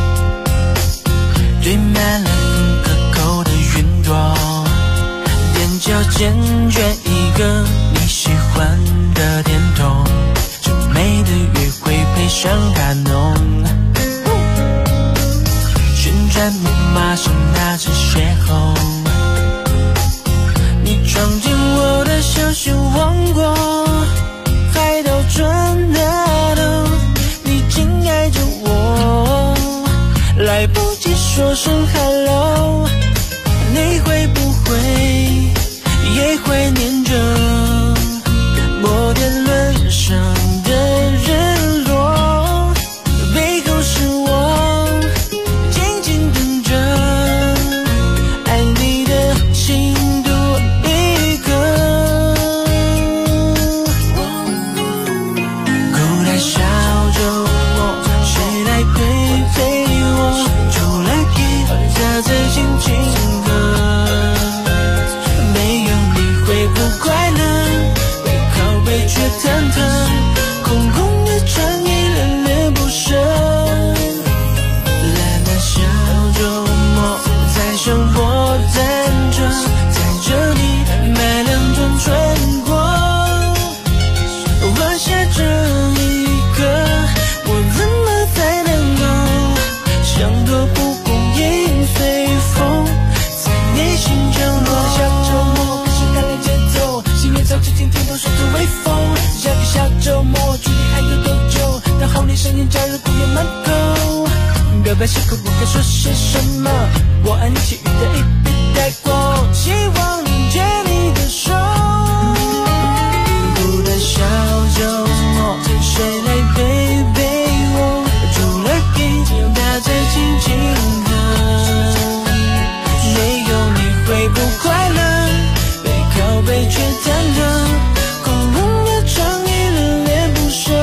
堆满了很可口的云朵，踮脚尖卷一个你喜欢的甜筒。美的约会配上卡农，旋转木马上那只血红，你闯进我的小小王国，海盗船那头，你紧挨着我，来不及说声 hello， 你会不会也会念着摩天轮上日落，背后是我静静等着爱你的心多一个。孤单小周末，谁来陪陪我？除了吉他在轻轻和，没有你会不快乐，背靠背却忐忑，空空的唱一恋恋不舍。懒懒小周末，在生活单车，载着你买2种穿过。画下这一刻，我怎么才能够像朵蒲公英随风在你心降落。小周末，跟上热烈节奏，心也早就听听都说着微风。下个小周末，距离还有多久？然后你声音加入公园门口，表白时刻不该说些什么，我爱你其余的一笔带过，希望能牵你的手。孤单小周末，谁来陪陪我？除了吉他在轻轻和，没有你会不快乐，背靠背却忐忑，空空的唱一恋恋不舍。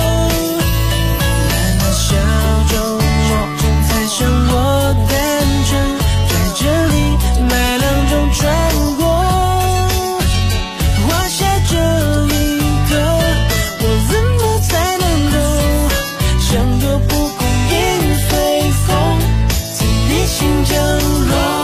懒懒小周末，在生活单车，载着你买2种穿过。画下这一刻，我怎么才能够像朵蒲公英随风在你心降落。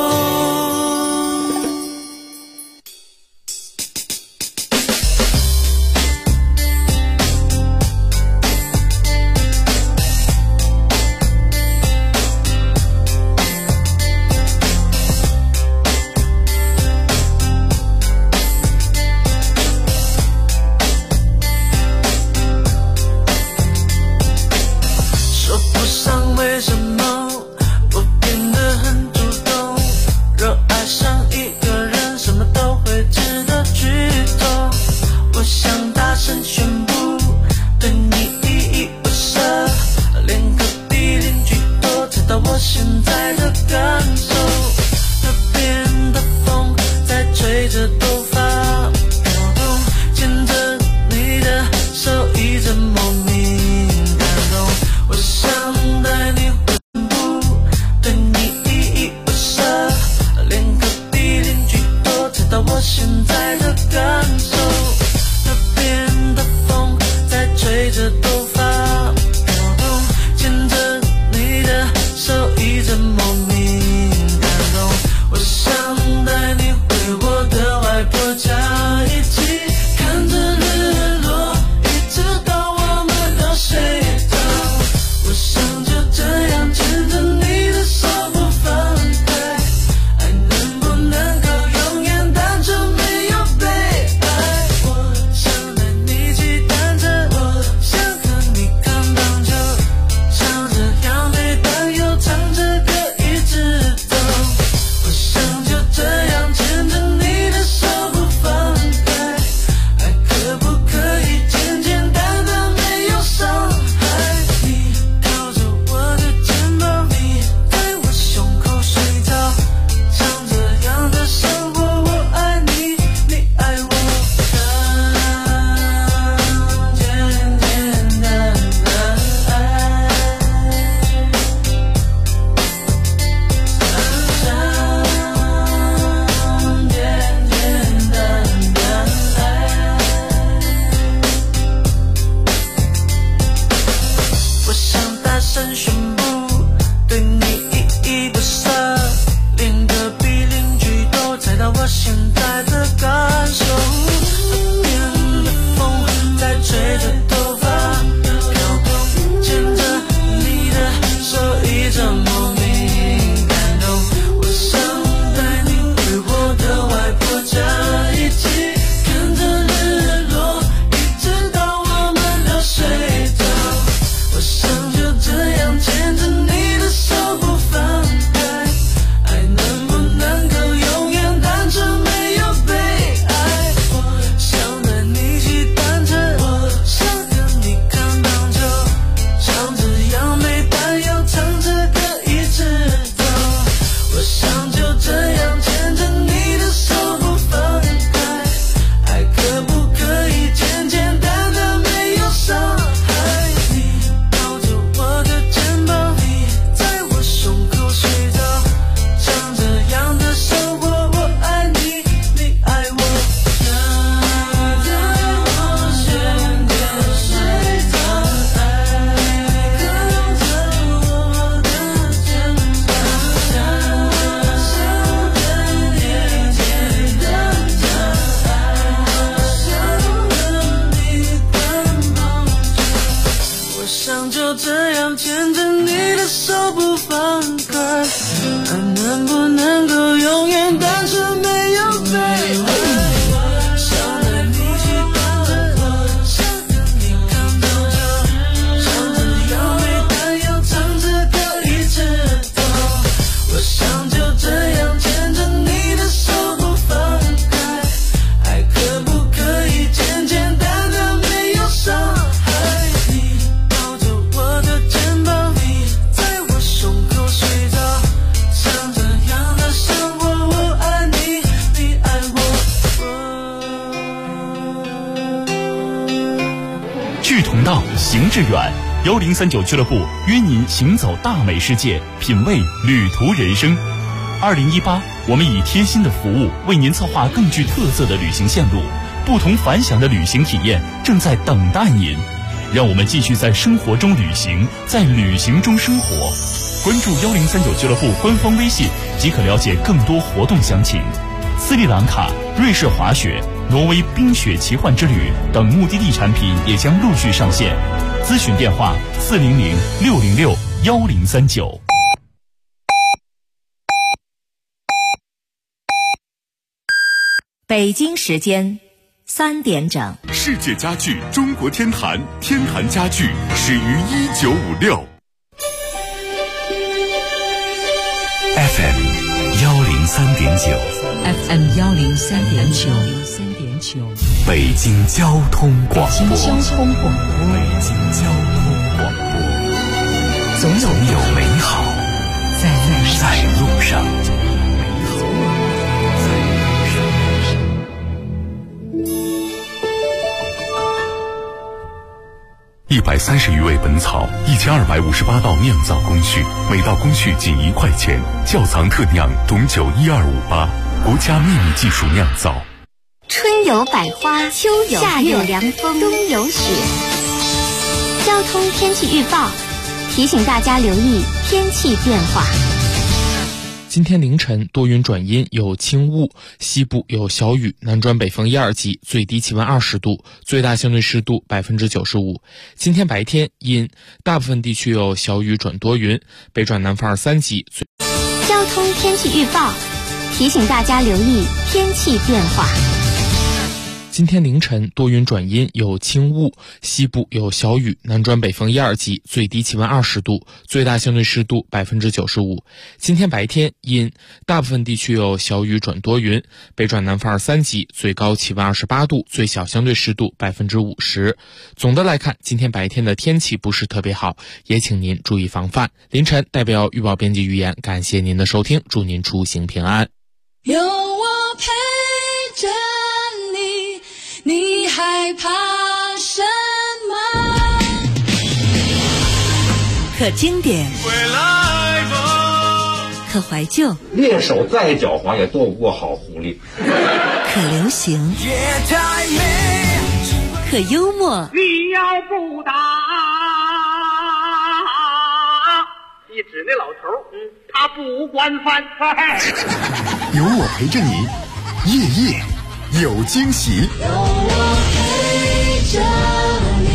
说不上为什么我变得很主动，若爱上一个人，什么都会值得去做。我想大声宣布，对你依依不舍，连隔壁邻居都猜到我现在的感受。河边的风在吹着头发飘动，牵着你的手，一阵莫名感动。我想带你回顾，对你依依不舍，连隔壁邻居都猜到我现在的感受。河边的风在吹着头发飘动，牵着你的手，一阵莫名行致远。1039俱乐部约您行走大美世界，品味旅途人生。2018，我们以贴心的服务为您策划更具特色的旅行线路，不同凡响的旅行体验正在等待您。让我们继续在生活中旅行，在旅行中生活。关注1039俱乐部官方微信即可了解更多活动详情。斯里兰卡、瑞士滑雪、挪威冰雪奇幻之旅等目的地产品也将陆续上线。咨询电话400-606-1039。 北京时间3点整。 世界家具中国天坛，天坛家具始于1956。FM 103.9，FM 103.9， 北京交通广播， 北京交通广播， 总有美好在路上。130余味本草，1258道酿造工序，每道工序仅1块钱。窖藏特酿董酒12588，国家秘密技术酿造。 春有百花，秋有夏有凉风，冬有雪。交通天气预报提醒大家留意天气变化。 今天凌晨多云转阴，有轻雾，西部有小雨，南转北风1、2级，最低气温20度，最大相对湿度95%。今天白天阴，大部分地区有小雨转多云，北转南风2、3级。 交通天气预报提醒大家留意天气变化。 今天凌晨多云转阴，有轻雾，西部有小雨，南转北风1、2级，最低气温20度，最大相对湿度95%。今天白天阴，大部分地区有小雨转多云，北转南风2、3级，最高气温28度，最小相对湿度50%。总的来看，今天白天的天气不是特别好，也请您注意防范。凌晨代表预报编辑于言，感谢您的收听，祝您出行平安。 有我陪着你害怕什么？ 可经典，可怀旧， 猎手再狡猾也斗不过好狐狸。 可流行，可幽默。 你要不打，一指那老头，他不管饭。 有我陪着你，夜夜有惊喜。 有我陪着你。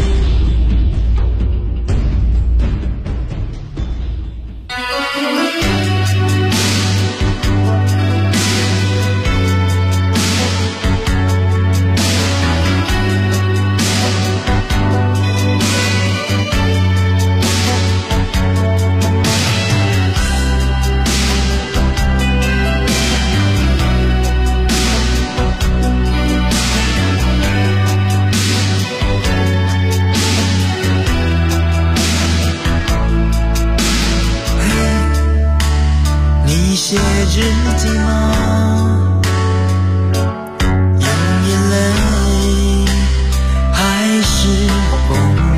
写日记吗？用眼泪还是红笔？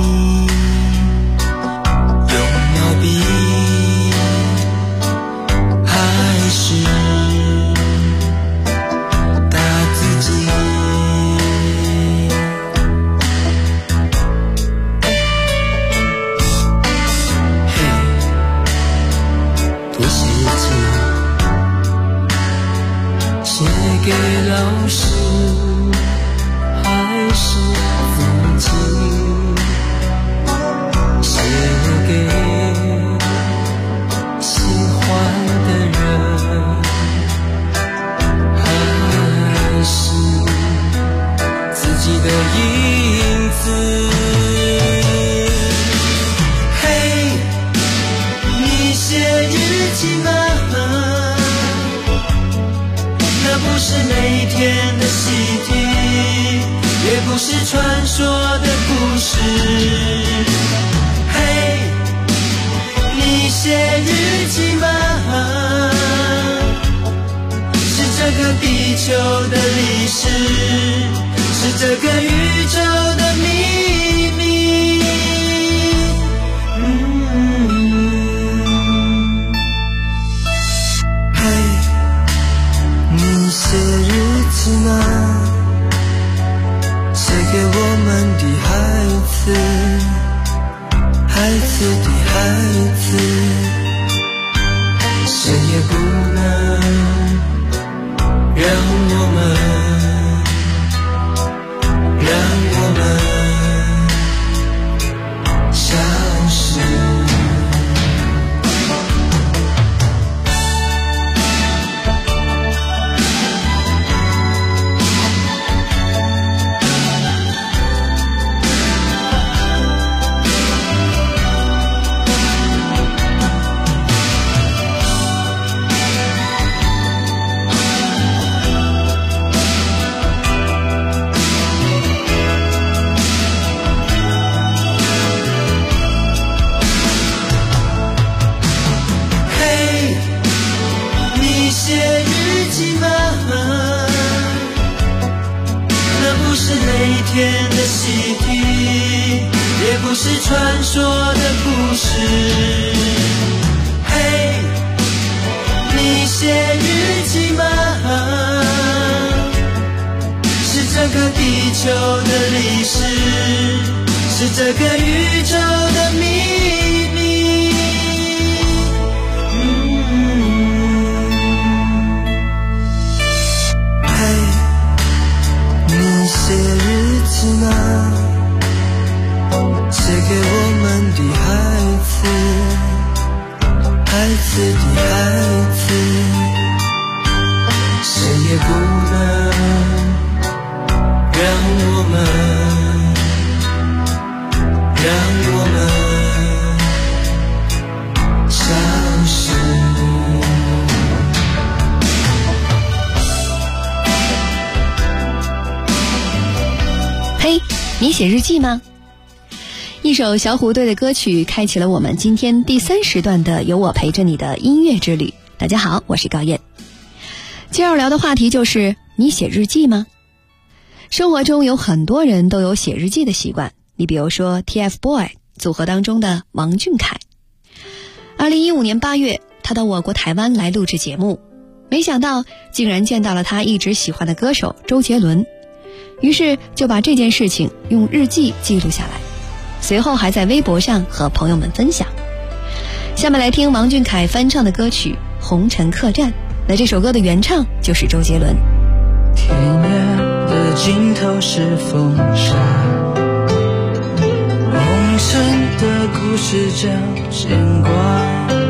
用毛笔还是打字机？嘿，多写写给老师还是父亲？写给喜欢的人还是自己的影子？嘿，你写日记吗？那不是每天的习题，也不是传说的故事。嘿，你写日记吗？是这个地球的历史，是这个宇宙的秘密。 天的习题，也不是传说的故事。嘿，你写日记吗？是这个地球的历史，是这个宇宙的秘密。嘿，你写日记吗？写给我们的孩子的孩子，谁也不能让我们消失。 嘿，你写日记吗？一首小虎队的歌曲开启了我们今天第3时段的有我陪着你的音乐之旅。大家好，我是高燕。今儿聊的话题就是你写日记吗？生活中有很多人都有写日记的习惯，你比如说 TFBOY 组合当中的王俊凯。2015年8月，他到我国台湾来录制节目，没想到竟然见到了他一直喜欢的歌手周杰伦，于是就把这件事情用日记记录下来，随后还在微博上和朋友们分享。下面来听王俊凯翻唱的歌曲《红尘客栈》，那这首歌的原唱就是周杰伦。 天涯的尽头是风沙，红尘的故事叫牵挂，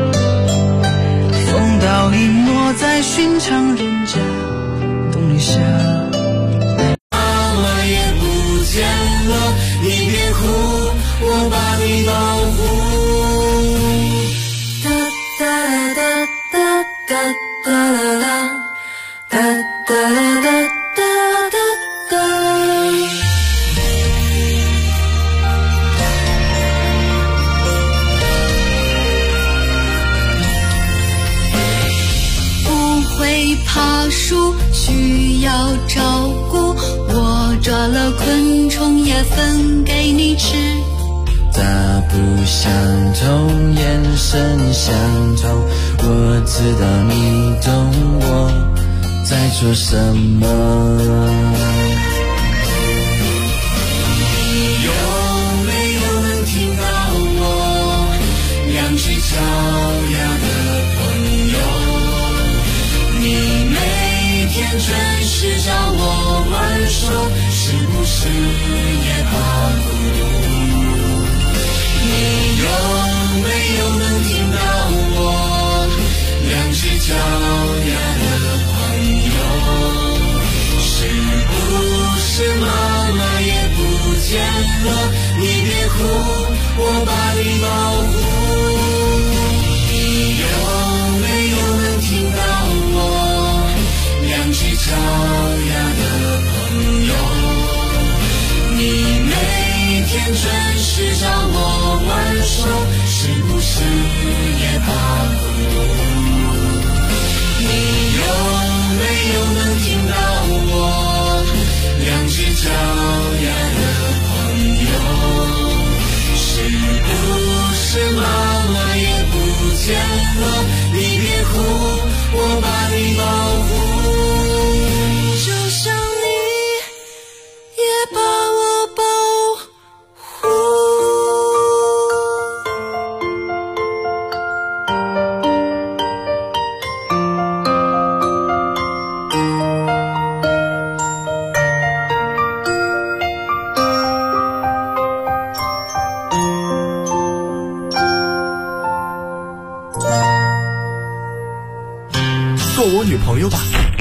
风刀一抹在寻常人家冬里下。妈妈也不见了，你别哭，我把你保护。哒哒哒哒哒哒啦啦，哒哒啦哒哒哒哒。 不会爬树需要照顾，我抓了昆虫也分给你吃。 大不相同，眼神相同，我知道你懂我在做什么。你有没有能听到我两只脚丫的朋友？你每天准时找我玩耍，是不是也怕孤独？你有没有能听到我两只脚丫的朋友？是不是妈妈也不见了？你别哭，我把你保护。你有没有能听到我两只脚丫的朋友？你每天准时找我玩耍，是不是也怕孤独？你有没有能听到我两只脚丫的朋友？是不是妈妈也不见了？你别哭，我把你保护。就像你也把我保护。 做我女朋友吧。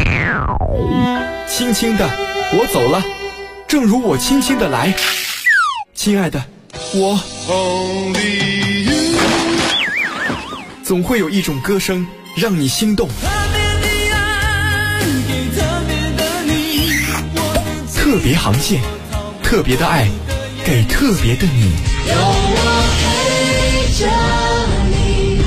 轻轻的，我走了，正如我轻轻的来。亲爱的，我总会有一种歌声让你心动。特别航线，特别的爱，给特别的你。有我陪着你。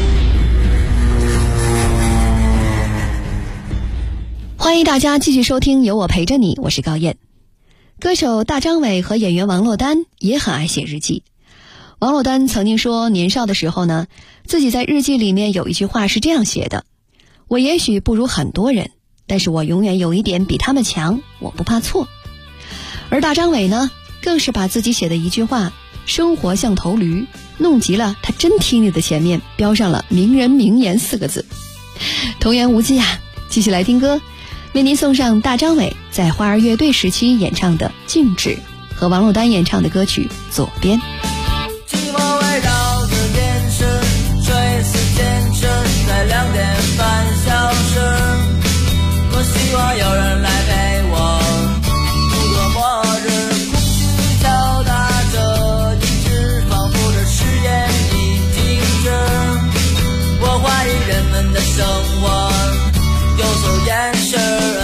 欢迎大家继续收听有我陪着你，我是高燕。 歌手大张伟和演员王珞丹也很爱写日记。王珞丹曾经说，年少的时候呢，自己在日记里面有一句话是这样写的：我也许不如很多人，但是我永远有一点比他们强，我不怕错。而大张伟呢，更是把自己写的一句话生活像头驴弄急了，他真听你的前面标上了名人名言4个字。童言无忌啊，继续来听歌，为您送上大张伟在花儿乐队时期演唱的《静止》和王珞丹演唱的歌曲《左边》。 寂寞围绕着电视，垂死坚持在2点半消失。多希望有人来陪我度过末日，空虚敲打着意志，仿佛这时间已静止。我怀疑人们的生活有所掩饰。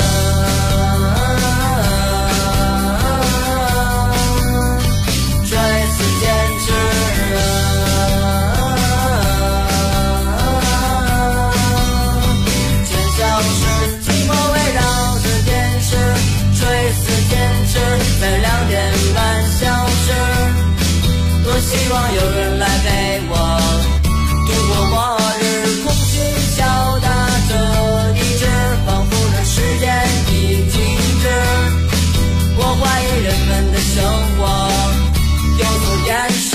希望有人来陪我度过末日，空虚敲打着意志，仿佛这时间已静止。我怀疑人们的生活有所掩饰。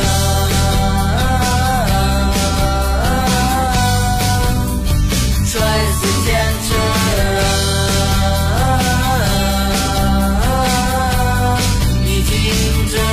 垂死坚持，已静止。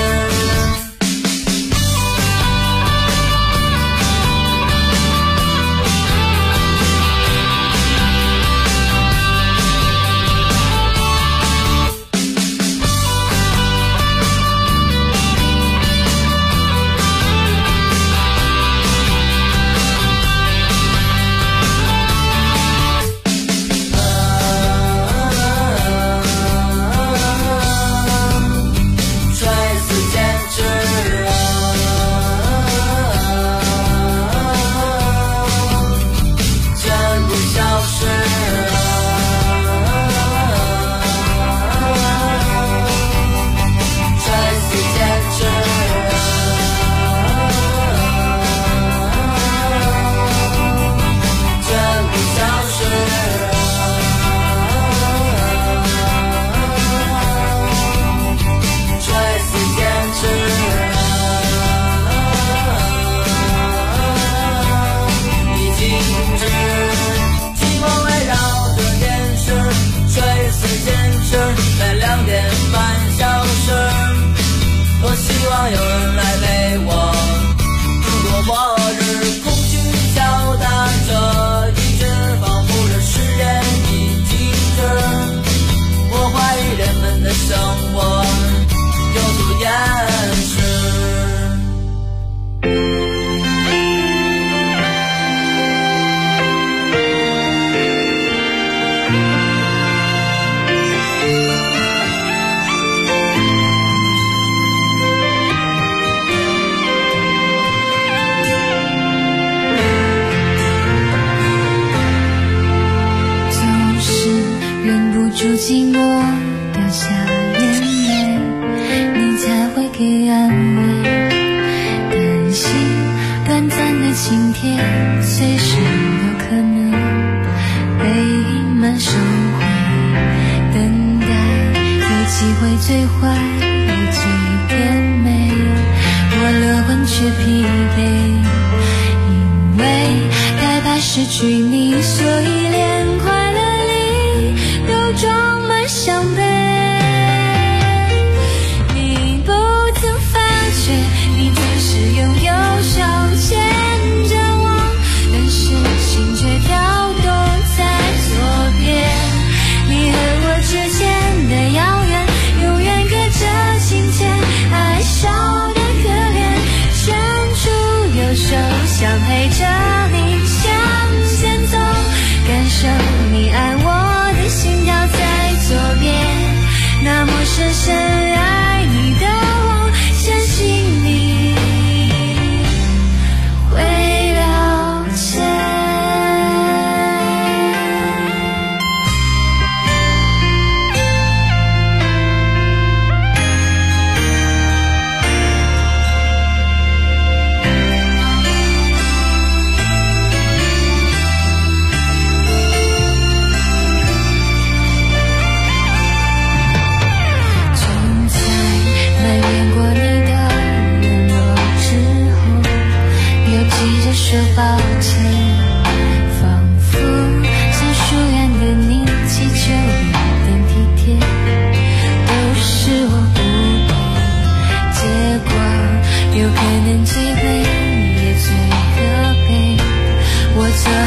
寂寞掉下眼泪，你才会给安慰。担心短暂的晴天随时有可能被满收回，等待有机会最坏又最甜美。我乐观却疲惫，因为害怕失去你，所以连快乐里都装满伤悲。你不曾发觉，你总是拥有手牵着我，但是心却跳动在左边。你和我之间的遥远，永远隔着情节，爱少的可怜，伸出右手想陪着你向前走，感受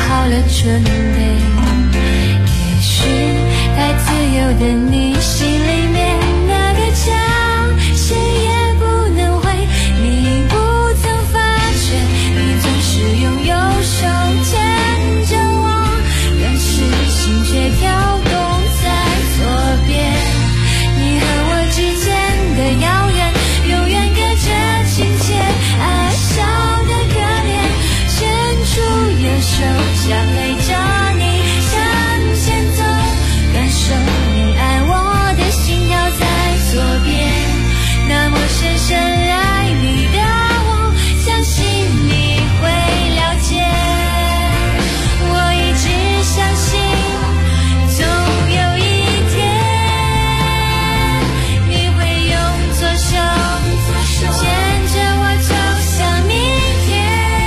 好了准备。也许太自由的你心里面那个家，谁也不能回。你不曾发觉，你总是拥有手牵着我，但是心却跳动在左边。你和我之间的遥远，永远隔着亲切，爱笑得可怜，伸出右手想陪着你向前走，感受你爱我的心跳在左边。那么深深爱你的我，相信你会了解。我一直相信，总有一天你会用左手牵着我走向明天。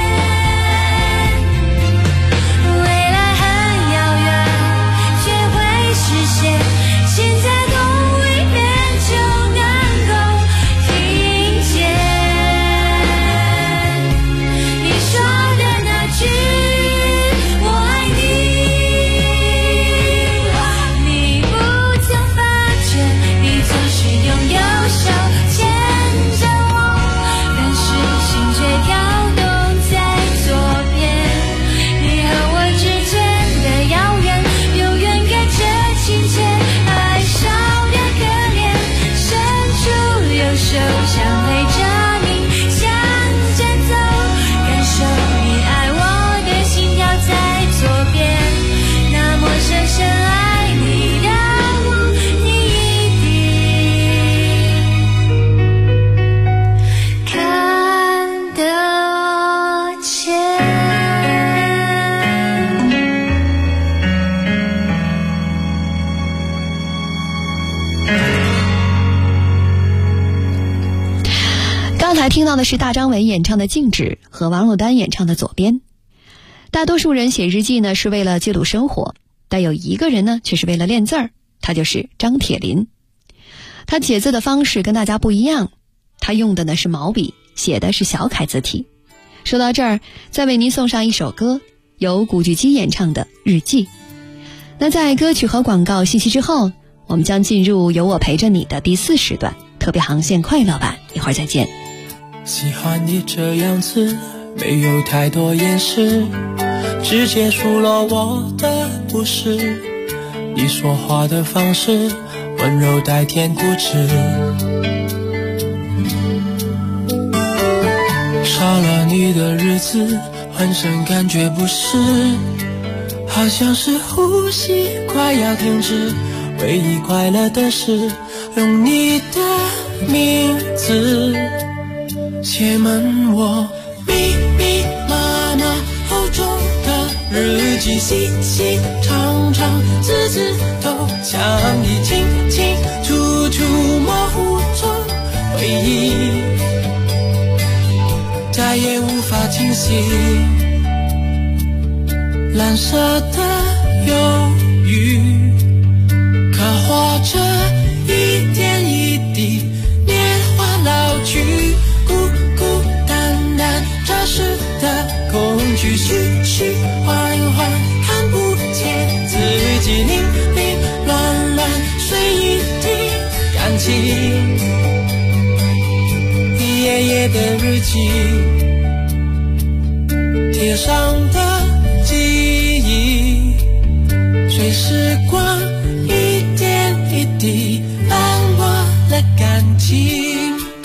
未来很遥远，却会实现，现在同一遍就能够听见。你说的那句我爱你，你不曾发觉，你总是用右手牵着我，但是心却跳动在左边。你和我之间的遥远，永远隔着亲切，爱笑得可怜，伸出右手想陪着你向前走，感受你爱我的心跳在左边。那么深深爱你的我，你一定看得见。 刚才听到的是大张伟演唱的《静止》和王珞丹演唱的《左边》。大多数人写日记呢是为了记录生活，但有一个人呢却是为了练字儿，他就是张铁林。他写字的方式跟大家不一样，他用的呢是毛笔，写的是小楷字体。说到这儿，再为您送上一首歌，由古巨基演唱的《日记》。那在歌曲和广告信息之后，我们将进入有我陪着你的第4时段特别航线快乐版，一会儿再见。 喜欢你这样子，没有太多掩饰，只结束了我的故事。你说话的方式温柔带点固执，少了你的日子浑身感觉不适，好像是呼吸快要停止。唯一快乐的是用你的名字写满我密密麻麻厚重的日记，细细长长字字都像已清清楚楚模糊中回忆，再也无法清晰。蓝色的忧郁刻画着一点一滴年华老去，孤孤单单这时的恐惧，虚虚幻幻看不见自己，零零乱乱随意的感情，一页页的日记，贴上的记忆，随时光一点一滴淡忘了感情。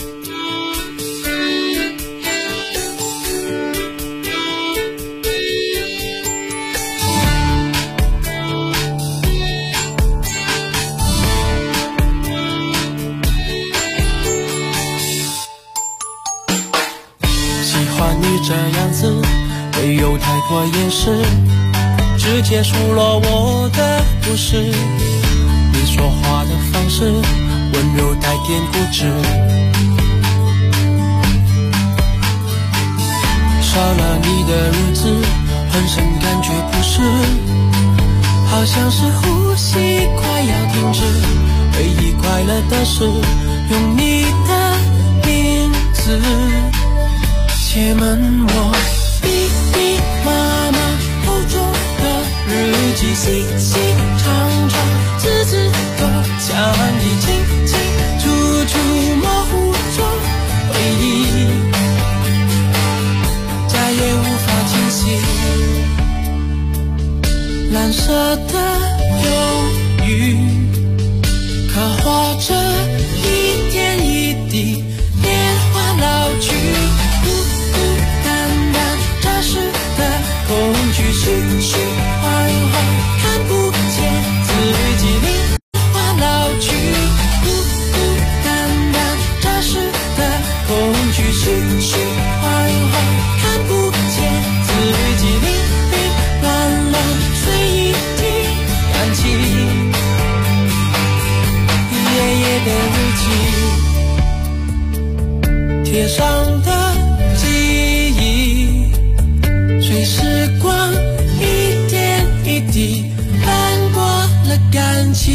喜欢你这样子，没有太多掩饰，只结束了我的故事。你说话的方式温柔带点固执，少了你的日子浑身感觉不适，好像是呼吸快要停止。唯一快乐的是用你的名字写满我密密麻麻厚重己细细长长，字字都像你清清楚楚，模糊中回忆，再也无法清晰。蓝色的忧郁，刻画着一点一滴年华老去，孤孤单单扎实的恐惧，虚虚幻幻看不见自己年华老去，孤孤单单扎实的恐惧，虚虚幻幻看不见自己零零乱乱随意地燃起夜夜的日记，贴上的记忆随时光一点一滴翻过了感情，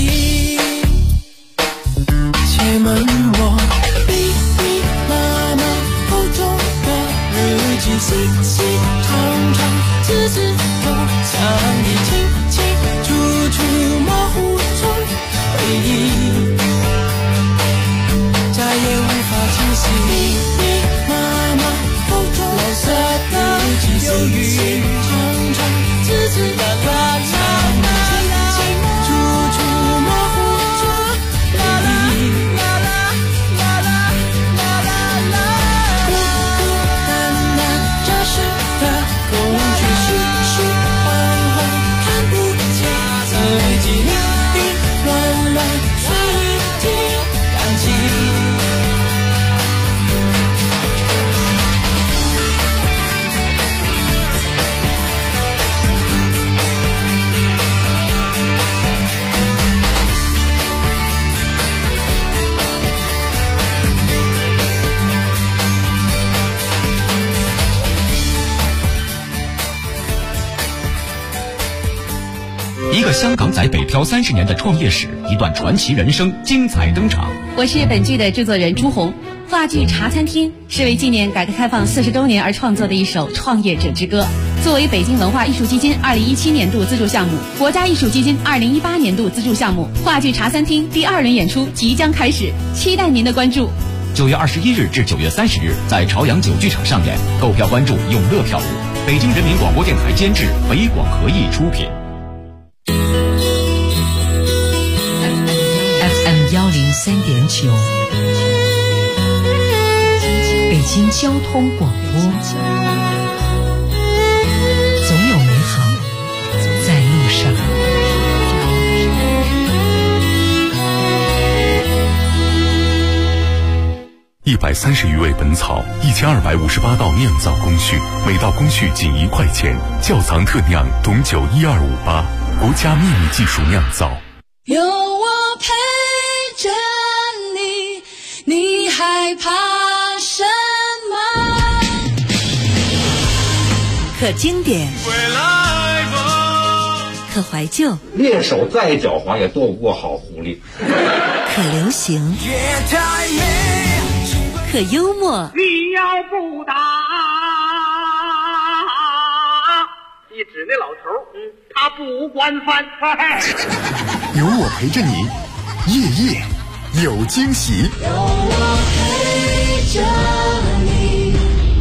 且问我密密麻麻厚重的日记，细细长长字字都像你清清楚楚，模糊中回忆，再也无法清晰。密密麻麻厚重的日记，细细长长字字都像你清清楚楚，模糊中回忆，孤孤单单扎实的恐惧，虚虚幻幻看不见自己零零乱乱随意地燃起。 一个香港仔北漂30年的创业史，一段传奇人生精彩登场。 我是本剧的制作人朱红。话剧《茶餐厅》是为纪念改革开放40周年而创作的一首创业者之歌。作为北京文化艺术基金2017年度资助项目、国家艺术基金2018年度资助项目，话剧《茶餐厅》第2轮演出即将开始，期待您的关注。 9月21日至9月30日，在朝阳9剧场上演，购票关注永乐票务。北京人民广播电台监制，北广合艺出品。 FM103.9，北京交通广播，总有美好在路上。 130余味本草，1258道酿造工序，每道工序仅1块钱。窖藏特酿董酒12588，国家秘密技术酿造。 有我陪着你，你害怕什么？ 可经典，可怀旧， 猎手再狡猾也斗不过好狐狸。 可流行，可幽默。 你要不打，一指那老头，他不惯犯。 有我陪着你，夜夜有惊喜。 有我陪着你。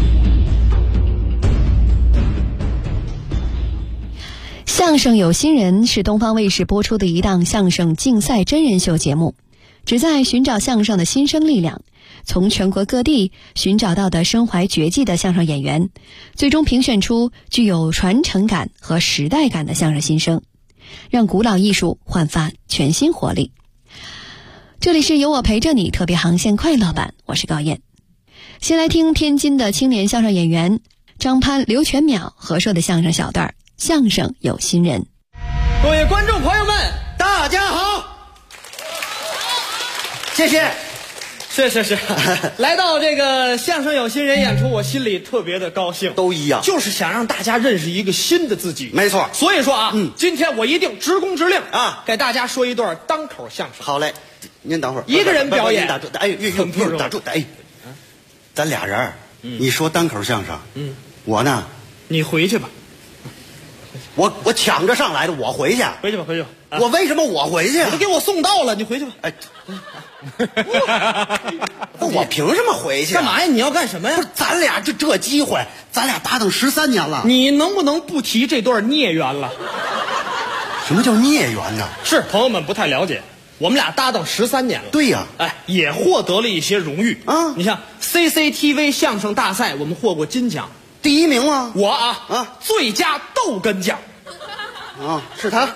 相声有新人是东方卫视播出的一档相声竞赛真人秀节目，旨在寻找相声的新生力量，从全国各地寻找到的身怀绝技的相声演员，最终评选出具有传承感和时代感的相声新生，让古老艺术焕发全新活力。这里是有我陪着你特别航线快乐版，我是高燕。先来听天津的青年相声演员张潘、刘全淼合说的相声小段相声有新人。 各位观众朋友们，大家好，谢谢。是，来到这个相声有新人演出，我心里特别的高兴。 都一样， 就是想让大家认识一个新的自己。 没错， 所以说啊，今天我一定直工直令啊，给大家说一段单口相声。 好嘞，您等会儿， 一个人表演。 打住，打住，咱俩人，你说单口相声，我呢， 你回去吧。 我抢着上来的，我回去。 回去吧，回去吧。 我为什么我回去？ 我都给我送到了，你回去吧。 哎，我凭什么回去？ 干嘛呀？你要干什么呀？ 不是，咱俩这机会，咱俩搭档13年了。 你能不能不提这段孽缘了？ 什么叫孽缘呢？ 是朋友们不太了解。我们俩搭档13年了， 对呀， 哎，也获得了一些荣誉啊。 你像 CCTV 相声大赛，我们获过金奖， 第1名啊。 我最佳逗哏奖啊，是他，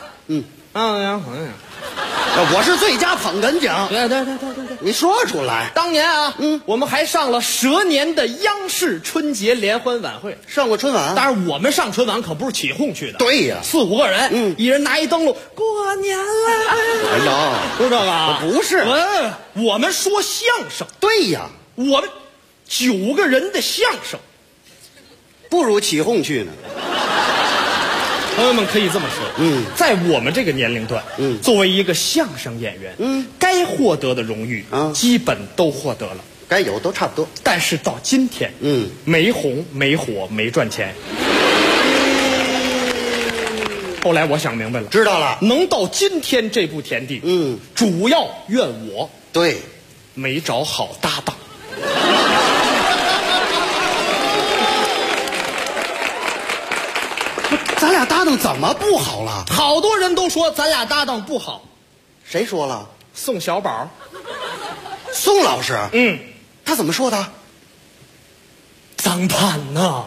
我是最佳捧哏奖。 对， 你说出来。 当年我们还上了蛇年的央视春节联欢晚会， 上过春晚。 当然，我们上春晚可不是起哄去的。 对呀 ，4、5个人，一人拿一灯笼，过年了。 哎呀， 不是这个啊？ 不是， 我们说相声。 对呀， 我们9个人的相声， 不如起哄去呢。 朋友们可以这么说，在我们这个年龄段，作为一个相声演员，该获得的荣誉，基本都获得了， 该有都差不多。 但是到今天，没红没火没赚钱。后来我想明白了， 知道了， 能到今天这步田地，主要怨我， 对， 没找好搭档。 咱俩搭档怎么不好了？ 好多人都说咱俩搭档不好。 谁说了？ 宋小宝， 宋老师。他怎么说的？ 张潘呐，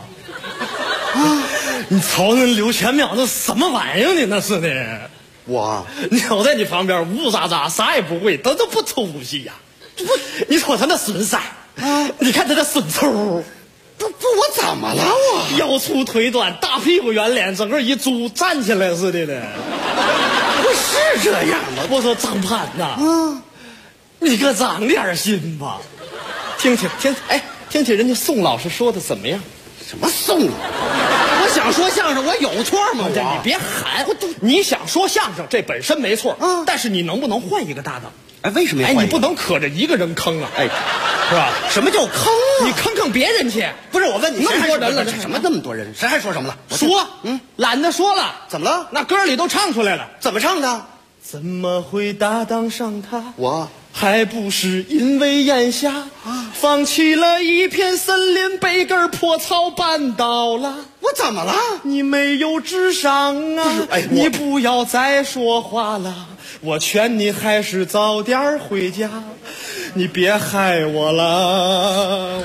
你瞅那刘全淼那什么玩意儿呢？那是的。我在你旁边呜呜喳喳，啥也不会，都不出息呀。你瞅他那损色，你看他那损抽。 不，我怎么了？我腰粗腿短，大屁股圆脸，整个一猪站起来似的呢。 不是这样吗？ 我说张潘呐，你可长点心吧。听听人家宋老师说的怎么样？ 什么宋？我想说相声，我有错吗？ 你别喊，你想说相声，这本身没错，但是你能不能换一个搭档？ 哎，为什么要换？ 你不能可着一个人坑啊！哎，是吧？ 什么叫坑啊？ 你坑别人去。 不是我问你， 那么多人了， 什么那么多人？谁还说什么了？ 说，懒得说了。 怎么了？ 那歌里都唱出来了。 怎么唱的？ 怎么会搭档上他？ 我还不是因为眼下放弃了一片森林，被根破草绊倒了。 我怎么了？ 你没有智商啊！你不要再说话了。我劝你还是早点回家，你别害我了。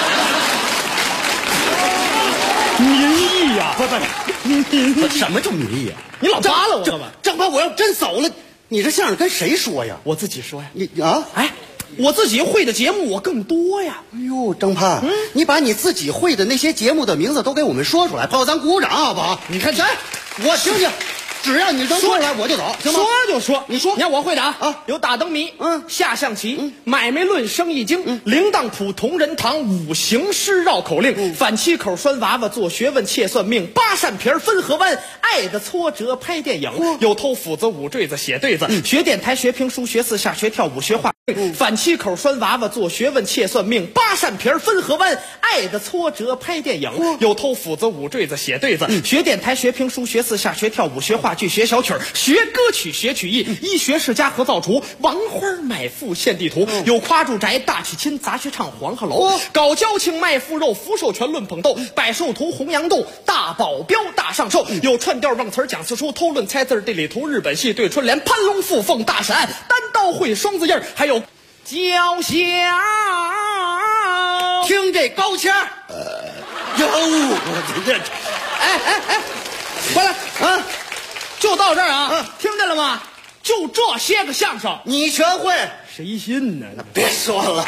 民意呀， 不，什么叫民意啊？ 你老扒拉我干嘛？ 张潘，我要真走了，你这相声跟谁说呀？ 我自己说呀。 你啊？ 哎，我自己会的节目我更多呀。 哎呦，张潘，你把你自己会的那些节目的名字都给我们说出来，帮咱鼓鼓掌好不好？ 你看， 我听听。只要你能说出来，我就走，行吗？ 说就说， 你说， 你看我会的啊，有打灯谜，下象棋，买卖论生意经，铃铛谱同仁堂，五行诗绕口令，反七口拴娃娃做学问，切算命，八扇皮分河湾，爱的挫折拍电影，有偷斧子舞坠子写对子，学电台学评书学四下学跳舞学画。反七口拴娃娃做学问，切算命，八扇皮分河湾，爱的挫折拍电影，有偷斧子舞坠子写对子，学电台学评书学四下学跳舞学话剧学小曲学歌曲学曲艺，医学世家和造厨，王花买富献地图，有夸住宅大娶亲杂学唱黄鹤楼，搞交情卖腐肉福寿全论捧逗，百寿图红阳豆大保镖大上寿，有串调忘词讲四书偷论猜字地理图日本戏对春联攀龙附凤大闪单刀会双字印还有交响。 听这高腔哟，这哎，回来啊！就到这儿啊！听见了吗？就这些个相声， 你全会？ 谁信呢？ 那别说了。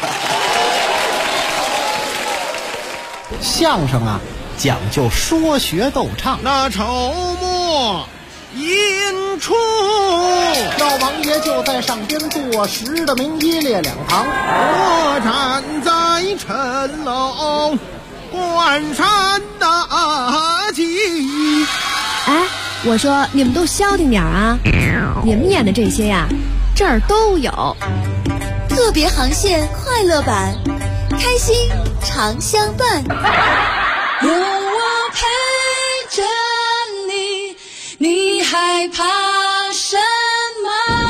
相声啊，讲究说学逗唱。 那筹末引出， 老王爷就在上边坐实的名一列两旁， 我站在城楼观山大吉。 哎，我说你们都消停点啊！你们演的这些呀，这儿都有。 特别航线快乐版，开心常相伴。有我陪着你。 害怕什么？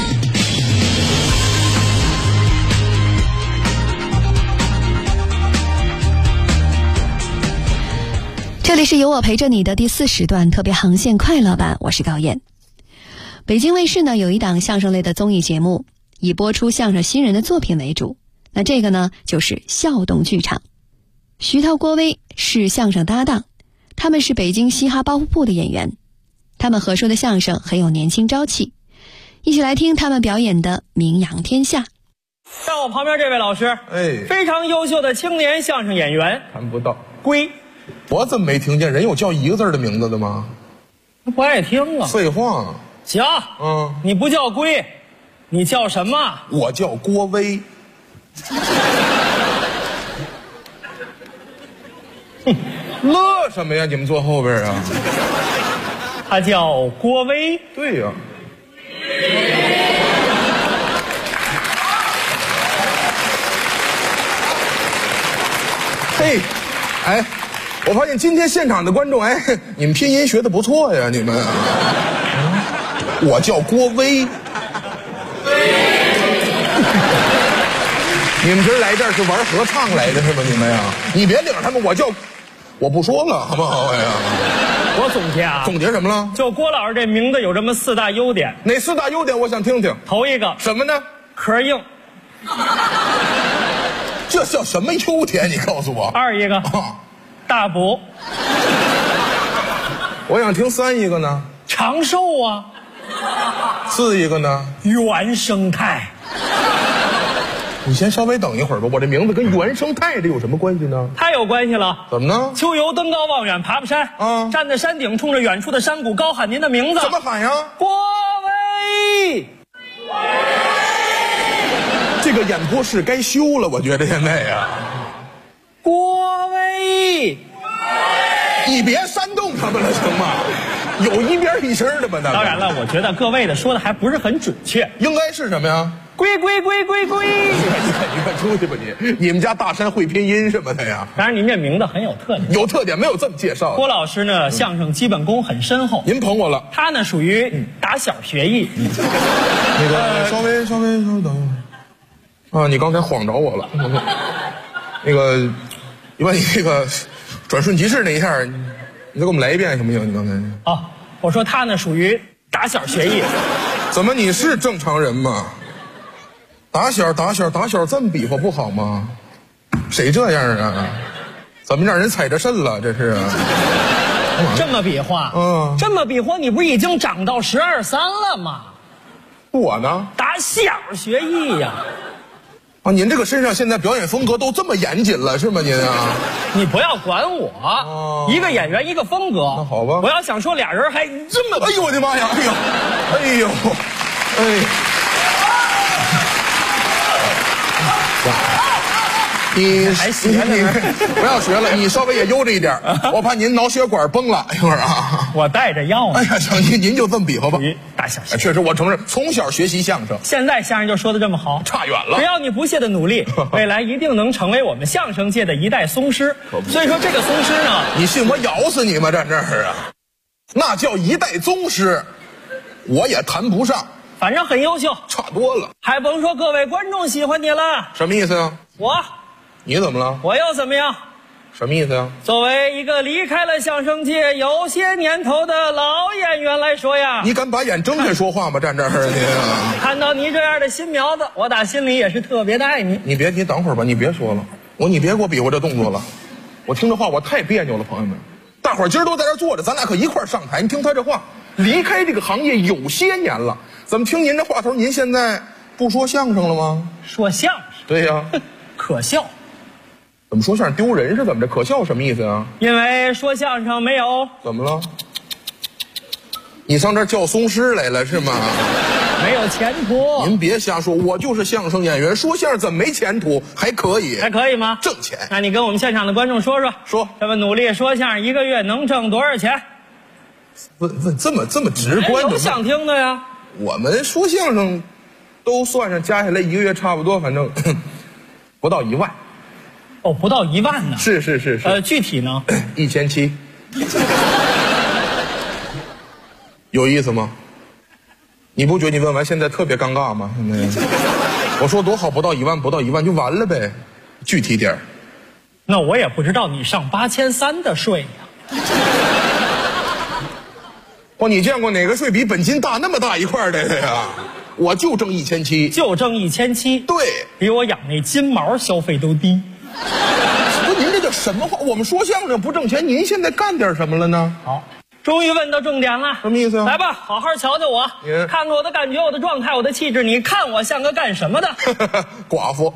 这里是有我陪着你的第4时段特别航线快乐版，我是高燕。北京卫视呢有一档相声类的综艺节目，以播出相声新人的作品为主。那这个呢就是笑动剧场。徐涛、郭威是相声搭档，他们是北京嘻哈包袱铺的演员，他们合说的相声很有年轻朝气。一起来听他们表演的《名扬天下》。 在我旁边这位老师，非常优秀的青年相声演员， 看不到龟。 我怎么没听见人有叫一个字的名字的吗？ 不爱听啊！ 废话。 行，你不叫龟，你叫什么？ 我叫郭威。乐什么呀？你们坐后边啊？ 他叫郭威。 对呀。嘿，哎。我发现今天现场的观众，你们拼音学的不错呀，你们。我叫郭威。你们今儿来这儿是玩合唱来的是吧？你们呀，你别领他们，我不说了，好不好呀？ 我总结啊。 总结什么了？ 就郭老师这名字有这么4大优点。 哪4大优点？我想听听。 头一个什么呢？ 壳硬。 这叫什么优点？你告诉我。 2一个。大补。 我想听3一个呢。 长寿啊。 4一个呢。 原生态。 你先稍微等一会儿吧，我这名字跟原生态这有什么关系呢？ 太有关系了。 怎么呢？ 秋游登高望远爬爬山啊，站在山顶冲着远处的山谷高喊您的名字。 怎么喊呀？ 郭威。 这个演播室该修了，我觉得现在呀。 郭威， 你别煽动他们了，行吗？有一边一声的吧？那当然了，我觉得各位的说的还不是很准确， 应该是什么呀？ 龟龟龟龟龟！ 你快出去吧你们家大山会拼音什么的呀？ 当然，您这名字很有特点。 有特点，没有这么介绍。 郭老师呢，相声基本功很深厚。 您捧我了。 他呢，属于打小学艺。 那个稍微等一会儿。啊，你刚才晃着我了。那个，你把你那个转瞬即逝那一下，你再给我们来一遍行不行？你刚才。 啊，我说他呢，属于打小学艺。 怎么你是正常人吗？打小这么比划不好吗？谁这样啊？怎么让人踩着肾了？这是这么比划？这么比划，你不是已经长到12、3了吗？ 我呢？ 打小学艺呀。 啊，您这个身上现在表演风格都这么严谨了是吗？您啊， 你不要管我，一个演员一个风格。 那好吧， 我要想说俩人还这么…… 哎呦我的妈呀！哎呦，你还学呢？ 不要学了，你稍微也悠着一点，我怕您脑血管崩了一会儿啊。 我带着药呢。 哎呀，行，您就这么比划吧。 大小学， 确实我承认，从小学习相声， 现在相声就说的这么好， 差远了。 只要你不懈的努力，未来一定能成为我们相声界的一代宗师。所以说这个宗师呢， 你信我咬死你吗？这是啊，那叫一代宗师，我也谈不上。 反正很优秀， 差多了。 还甭说各位观众喜欢你了。 什么意思呀？你怎么了？ 我又怎么样？ 什么意思呀？ 作为一个离开了相声界有些年头的老演员来说呀， 你敢把眼睁开说话吗？站这儿您啊！ 看到你这样的新苗子，我打心里也是特别的爱你。 你等会儿吧，你别说了，你别给我比划这动作了，我听这话我太别扭了，朋友们，大伙儿今儿都在这儿坐着，咱俩可一块儿上台。你听他这话，离开这个行业有些年了，怎么听您这话头，您现在不说相声了吗？ 说相声？ 对呀， 可笑。 怎么说相声丢人是怎么着？可笑什么意思啊？ 因为说相声没有。 怎么了？你上这儿叫宗师来了是吗？ 没有前途。 您别瞎说，我就是相声演员，说相声怎么没前途？还可以。 还可以吗？ 挣钱。 那你跟我们现场的观众说，这么努力说相声，一个月能挣多少钱？ 问这么直观的？ 有想听的呀。 我们说相声都算上加起来一个月差不多，反正不到1万。 哦，不到1万呢？ 是。 具体呢？ 1700。 有意思吗？你不觉得你问完现在特别尴尬吗？我说多好，不到1万，不到1万就完了呗，具体点。 那我也不知道你上8300的税呀。 哦，你见过哪个税比本金大那么大一块的呀？我就挣1700， 就挣1700， 对， 比我养那金毛消费都低。 不，您这叫什么话？我们说相声不挣钱，您现在干点什么了呢？ 好，终于问到重点了。 什么意思啊？ 来吧，好好瞧瞧我，看看我的感觉，我的状态，我的气质，你看我像个干什么的？ 寡妇。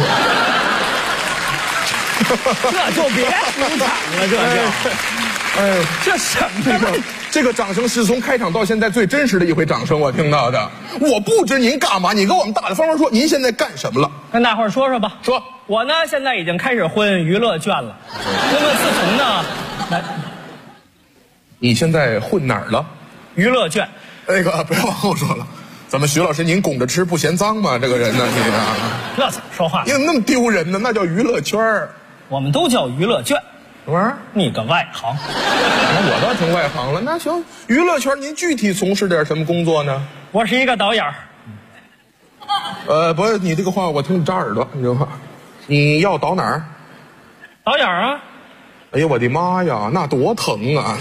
这就别出场了，这就。 哎， 这什么？ 这个掌声是从开场到现在最真实的一回掌声，我听到的。我不知您干嘛，你跟我们大大方方说，您现在干什么了？ 跟大伙儿说说吧。 说， 我呢现在已经开始混娱乐圈了。那么自从呢，来， 你现在混哪儿了？ 娱乐圈。 那个不要往后说了。怎么，徐老师您拱着吃不嫌脏吗？这个人呢，你啊， 这怎么说话？ 你怎么那么丢人呢？那叫娱乐圈儿， 我们都叫娱乐圈。 什么玩意儿？ 你个外行。 我倒挺外行了。那行，娱乐圈您具体从事点什么工作呢？ 我是一个导演。 不是，你这个话我听着扎耳朵，你知道吗？你要导哪儿？ 导演啊！ 哎呀，我的妈呀，那多疼啊！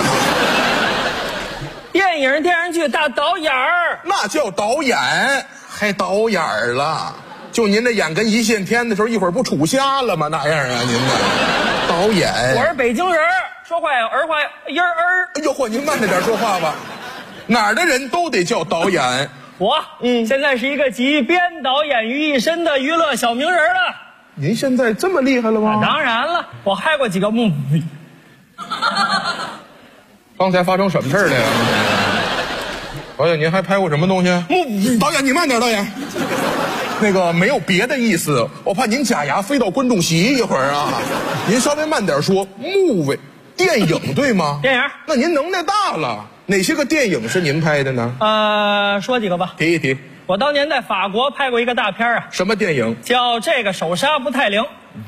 电影、电视剧大导演儿， 那叫导演，还导演了？就您这眼跟一线天的时候，一会儿不杵瞎了吗？那样啊，您呢？导演。 我是北京人，说话儿话音儿。 哎呦嚯，您慢着点说话吧。哪儿的人都得叫导演。 我现在是一个集编导演于一身的娱乐小名人了。 您现在这么厉害了吗？ 当然了，我拍过几个movie。 刚才发生什么事儿了呀？导演，您还拍过什么东西？导演，你慢点，导演。那个没有别的意思，我怕您假牙飞到观众席一会儿啊。您稍微慢点说。movie，电影对吗？ 电影。 那您能耐大了，哪些个电影是您拍的呢？ 说几个吧。 提一提。 我当年在法国拍过一个大片啊。 什么电影？ 叫《这个手刹不太灵》。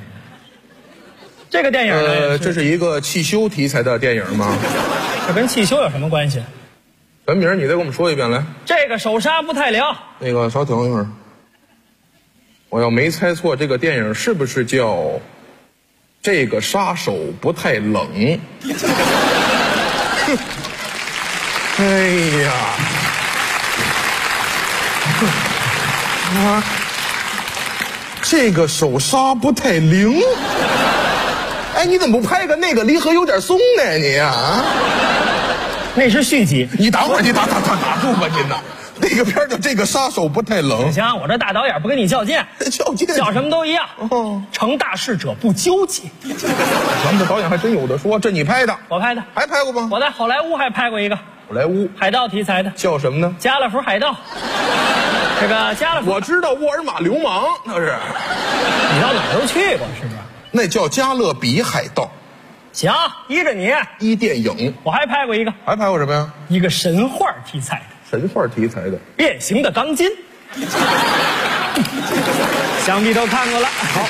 这个电影呢， 这是一个汽修题材的电影吗？ 这跟汽修有什么关系？ 全名你再给我们说一遍来。 这个手刹不太灵。 那个稍等一会儿。我要没猜错，这个电影是不是叫《这个杀手不太冷》？哎呀，这个手刹不太灵。哎，你怎么不拍个那个离合有点松呢？你啊， 那是续集。 你等会儿，你打住吧，您呐。那个片叫《这个杀手不太冷》。 行，我这大导演不跟你较劲，较什么都一样。成大事者不纠结。 咱们这导演还真有的说，这你拍的？ 我拍的。 还拍过吗？ 我在好莱坞还拍过一个。 好莱坞海盗题材的。 叫什么呢？ 加勒福海盗。这个加勒福， 我知道沃尔玛流氓，那是。 你到哪儿都去过是不是？ 那叫加勒比海盗。 行，依着你。 一电影。 我还拍过一个。 还拍过什么呀？ 一个神话题材的。 神话题材的。 变形的钢筋。想必都看过了。 好，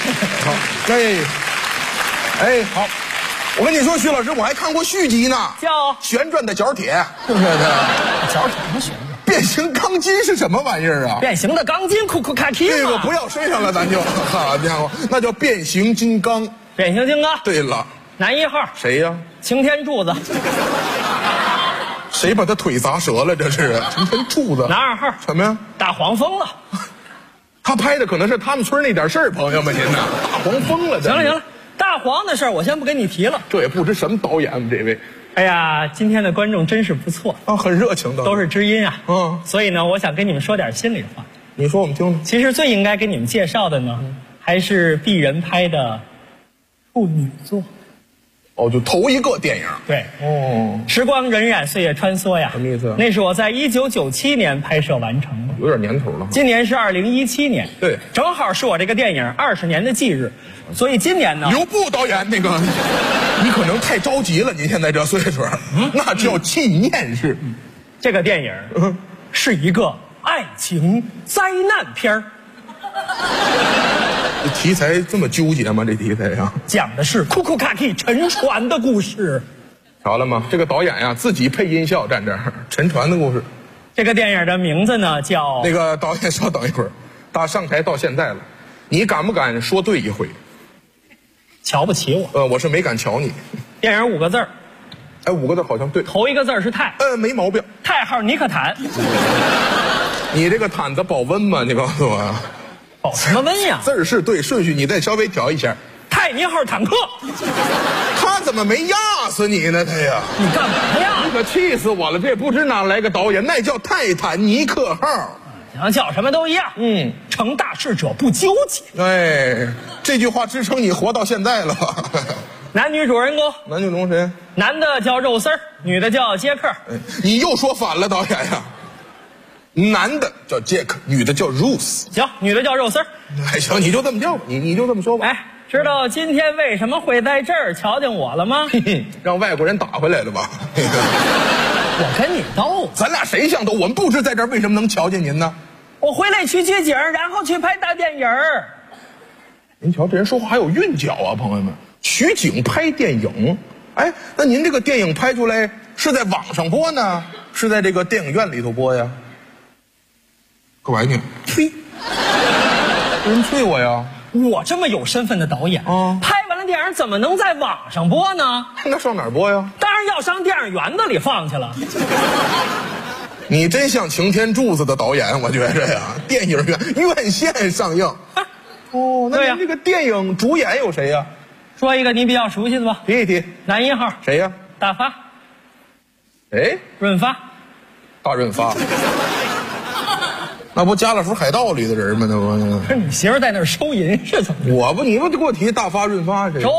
哎，好。我跟你说，徐老师，我还看过续集呢， 叫旋转的角铁。 角铁什么旋转？ 变形钢筋是什么玩意儿啊？ 变形的钢筋，库库卡提。 这个不要身上了，咱就好家伙，那叫变形金刚。 变形金刚。 对了， 男一号谁呀？ 擎天柱子。 谁把他腿砸折了？这是擎天柱子。 男二号什么呀？ 大黄蜂了。 他拍的可能是他们村那点事儿，朋友们，您呐，大黄蜂了。 行了，大黄的事儿我先不跟你提了。 这也不知什么导演，这位。 哎呀，今天的观众真是不错啊，很热情的， 都是知音啊。所以呢，我想跟你们说点心里话。 你说我们听听。 其实最应该给你们介绍的呢，还是鄙人拍的处女作。 哦，就头一个电影。 对。时光荏苒，岁月穿梭呀。 什么意思？ 那是我在1997年拍摄完成的。 有点年头了。 今年是2017年。 对。 正好是我这个电影20年的忌日。所以今年呢， 刘步导演那个，你可能太着急了，您现在这岁数，那叫纪念日。 这个电影是一个爱情灾难片儿。 题材这么纠结吗？这题材啊， 讲的是库库卡基沉船的故事。 瞧了吗？这个导演呀，自己配音效站这儿，沉船的故事。 这个电影的名字呢叫…… 那个导演稍等一会儿，打上台到现在了，你敢不敢说对一回？ 瞧不起我？ 我是没敢瞧你。 电影5个字儿。 哎，5个字好像对。 头一个字是泰。 没毛病。 泰号尼克坦。 你这个毯子保温吗？你告诉我。 保什么温呀？ 字儿是对，顺序你再稍微调一下。 泰尼号坦克。 他怎么没压死你呢？他呀， 你干嘛呀？ 你可气死我了！这不知哪来个导演，那叫泰坦尼克号。 叫什么都一样。成大事者不纠结。 哎，这句话支撑你活到现在了。 男女主人公。 男女主人公谁？ 男的叫肉丝儿，女的叫杰克。 你又说反了，导演呀。男的叫杰克，女的叫 Ruth。 行，女的叫肉丝儿。 哎，行，你就这么叫吧，你就这么说吧。 哎，知道今天为什么会在这儿瞧见我了吗？ 让外国人打回来了吧？ 我跟你斗， 咱俩谁像斗？我们不知在这儿为什么能瞧见您呢？ 我回来取取景，然后去拍大电影。 您瞧，这人说话还有韵脚啊，朋友们。取景拍电影，哎，那您这个电影拍出来是在网上播呢，是在这个电影院里头播呀？干嘛呢？ 吹， 有人催我呀！ 我这么有身份的导演拍完了电影怎么能在网上播呢？ 那上哪儿播呀？ 当然要上电影院子里放去了。 你真像擎天柱子的导演，我觉着呀，电影院线上映。哦，那您这个电影主演有谁呀？ 说一个你比较熟悉的吧。 提一提。 男1号谁呀？ 大发。 哎， 润发。 大润发。那不家乐福海盗里的人吗？那不是你媳妇在那儿收银是怎么着？ 我不，你不就给我提大发润发谁？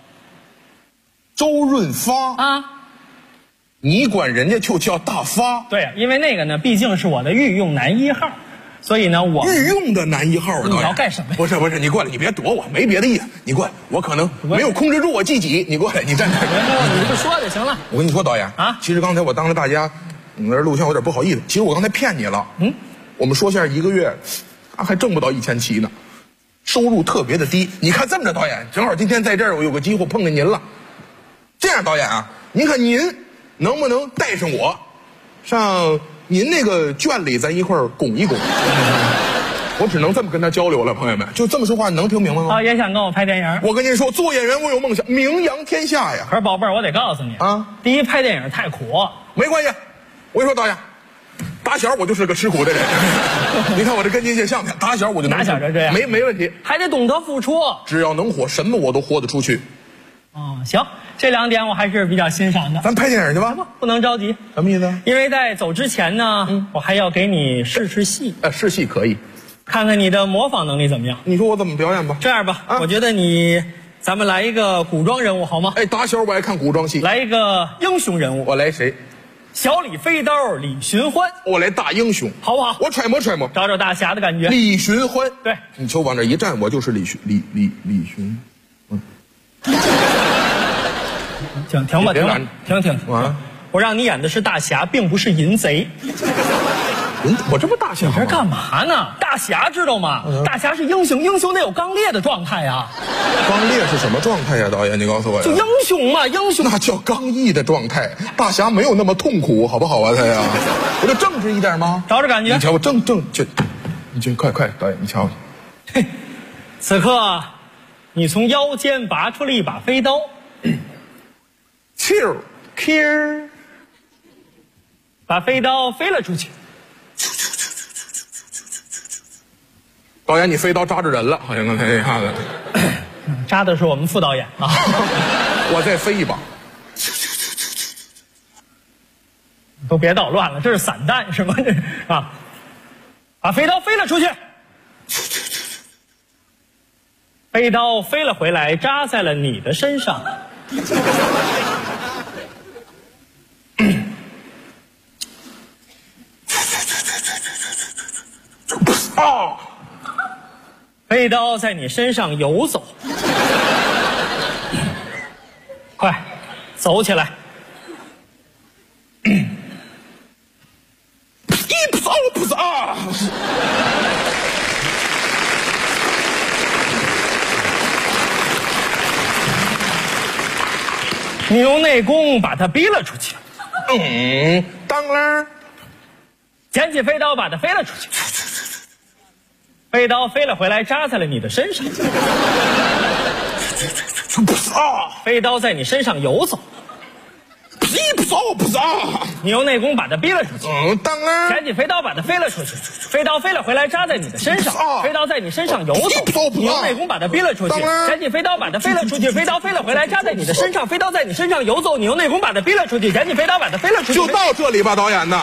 周润发啊， 你管人家就叫大发？ 对，因为那个呢，毕竟是我的御用男1号，所以呢，我御用的男1号。 你要干什么呀？ 不是，你过来，你别躲我，没别的意思。你过来，我可能没有控制住我自己。你过来，你站这儿， 你就说就行了。 我跟你说，导演啊， 其实刚才我当着大家，你那录像有点不好意思。其实我刚才骗你了。我们说相声1个月，还挣不到1700呢，收入特别的低。你看这么着，导演，正好今天在这儿，我有个机会碰见您了。这样，导演啊，您看您能不能带上我，上您那个圈里，咱一块儿拱一拱？我只能这么跟他交流了，朋友们，就这么说话，你能听明白吗？ 也想跟我拍电影。 我跟您说，做演员我有梦想，名扬天下呀。 可是宝贝儿，我得告诉你啊，第一拍电影太苦。 没关系，我跟你说，导演。打小我就是个吃苦的人，你看我这跟您这像不像？打小我就能。 打小就这样， 没问题， 还得懂得付出。 只要能活，什么我都活得出去。 行，这2点我还是比较欣赏的。 咱拍电影去吧， 不能着急。 什么意思？ 因为在走之前呢，我还要给你试戏。 试戏可以， 看看你的模仿能力怎么样。 你说我怎么表演吧？ 这样吧，我觉得咱们来一个古装人物好吗？ 哎，打小我爱看古装戏。 来一个英雄人物。 我来谁？ 小李飞刀李寻欢。 我来大英雄， 好不好？ 我揣摩揣摩， 找找大侠的感觉。 李寻欢， 对， 你瞅往这一站，我就是李寻。 停吧，停啊！我让你演的是大侠，并不是淫贼。 我这不大侠吗？ 你这干嘛呢？大侠知道吗？大侠是英雄，英雄得有刚烈的状态啊。 刚烈是什么状态呀，导演？你告诉我呀。 就英雄嘛，英雄那叫刚毅的状态。大侠没有那么痛苦，好不好啊？他呀，我就正直一点吗？ 找着感觉。 你瞧我你就快，导演你瞧。 嘿，此刻你从腰间拔出了一把飞刀， Q， 把飞刀飞了出去。 导演，你飞刀扎着人了，好像刚才那下子。 扎的是我们副导演啊。 我再飞一把。 都别捣乱了，这是散弹是吗？啊，把飞刀飞了出去。飞刀飞了回来，扎在了你的身上。 啊！ 飞刀在你身上游走，快走起来！ 不是啊！ 你用内功把他逼了出去。 当然， 捡起飞刀把他飞了出去。飞刀飞了回来，扎在了你的身上。飞刀在你身上游走。 不走！ 你用内功把他逼了出去。 当然。 捡起飞刀把他飞了出去。飞刀飞了回来，扎在你的身上。飞刀在你身上游走。你用内功把他逼了出去。捡起飞刀把他飞了出去。飞刀飞了回来，扎在你的身上。飞刀在你身上游走。你用内功把他逼了出去。捡起飞刀把他飞了出去。 就到这里吧，导演的。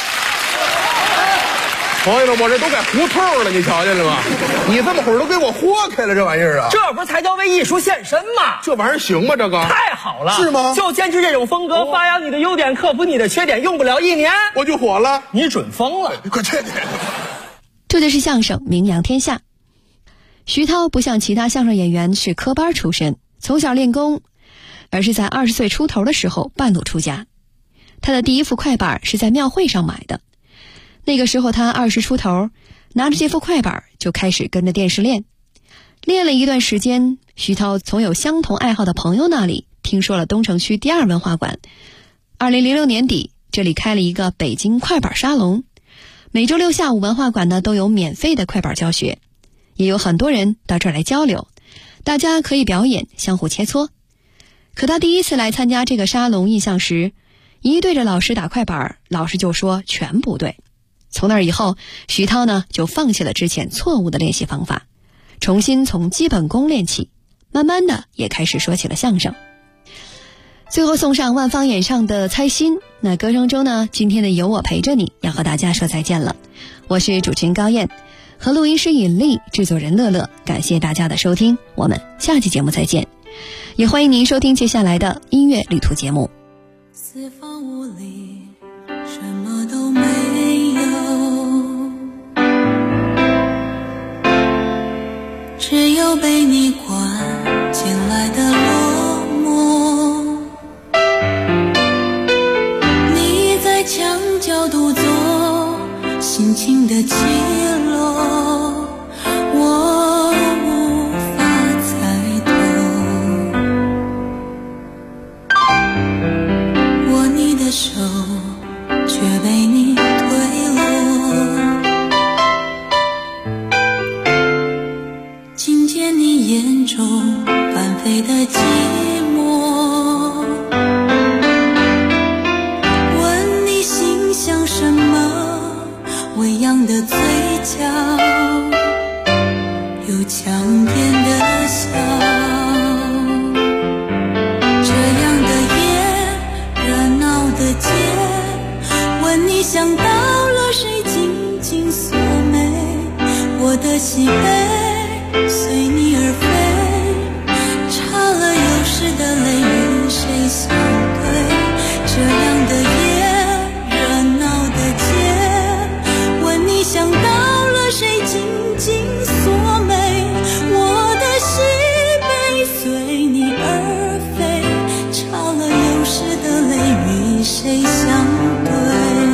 朋友们，我这都该糊透了，你瞧见了吗？你这么会儿都给我豁开了，这玩意儿啊！ 这不是才叫为艺术献身吗？ 这玩意儿行吗？这个太好了， 是吗？ 就坚持这种风格，发扬你的优点，克服你的缺点，用不了1年我就火了。 你准疯了！ 快去！ 这就是相声名扬天下。徐涛不像其他相声演员是科班出身，从小练功，而是在20岁出头的时候半路出家。他的第一副快板是在庙会上买的。那个时候他20出头，拿着这副快板就开始跟着电视练。练了一段时间，徐涛从有相同爱好的朋友那里听说了东城区第2文化馆。2006年底，这里开了一个北京快板沙龙，每周6下午文化馆呢都有免费的快板教学，也有很多人到这儿来交流，大家可以表演，相互切磋。可他第一次来参加这个沙龙印象时，一对着老师打快板，老师就说全不对。从那以后，徐涛呢就放弃了之前错误的练习方法，重新从基本功练起，慢慢的也开始说起了相声。最后送上万芳演唱的《猜心》。那歌声中呢，今天的有我陪着你要和大家说再见了。我是主持人高燕，和录音师尹丽，制作人乐乐，感谢大家的收听，我们下期节目再见。也欢迎您收听接下来的音乐旅途节目。 四方五里什么都没有，只有被你关进来的落寞。你在墙角独坐，心情的起落，我无法猜透。握你的手，却被你推落。听见你眼中翻飞的寂寞，问你心想什么，微扬的嘴角，有强颜的笑。这样的夜，热闹的街，问你想到了谁，紧紧锁眉，我的喜悲随你而飞，差了有时的泪与谁相对？这样的夜，热闹的街，问你想到了谁，紧紧锁眉，我的喜悲随你而飞，差了有时的泪与谁相对？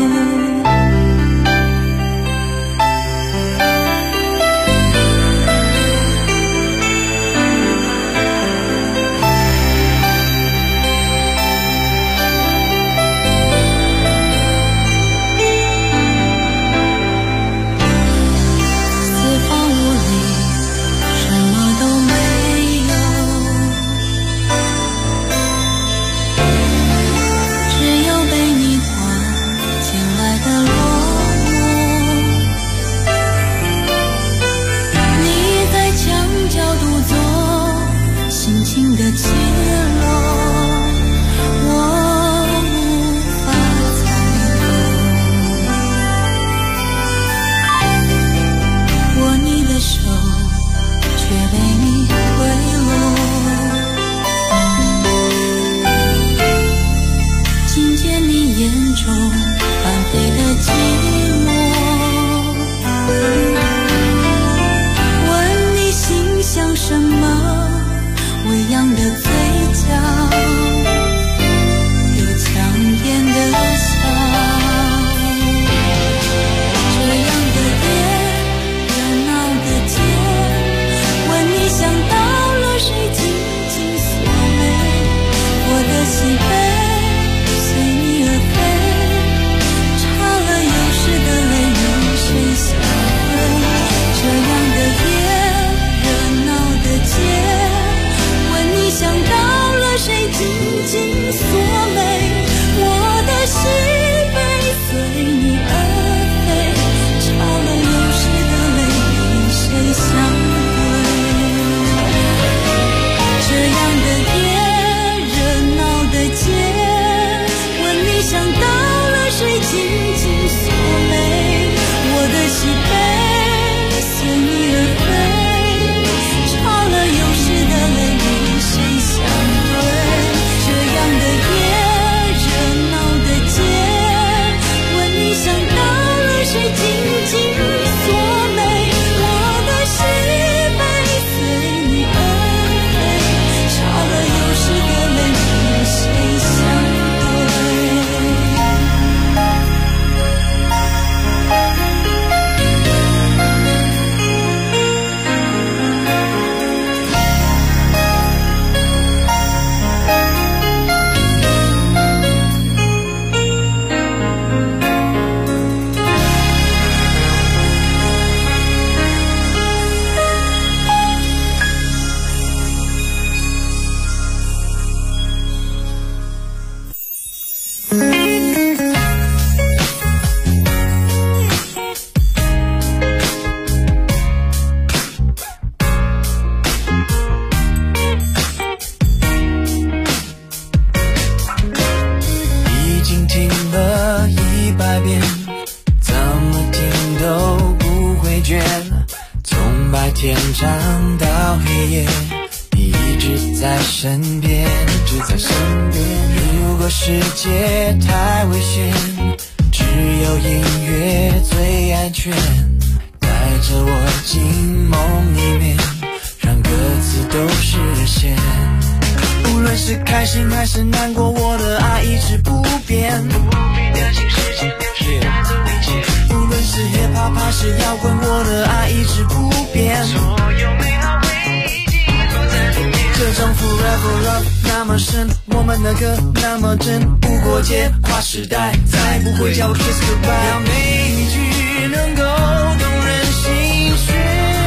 天长到黑夜，你一直在身边，一直在身边。如果世界太危险，只有音乐最安全，带着我进梦里面，让歌词都实现。无论是开心还是难过，我的爱一直不变，无比的心时间流逝带走一切。无论是 hiphop 还是摇滚，我的爱一直不变，所有美好回忆记录在里面。这种 forever love 那么深，我们的歌那么真，无国界跨时代，再不会叫我 kiss goodbye。要每一句能够动人心弦，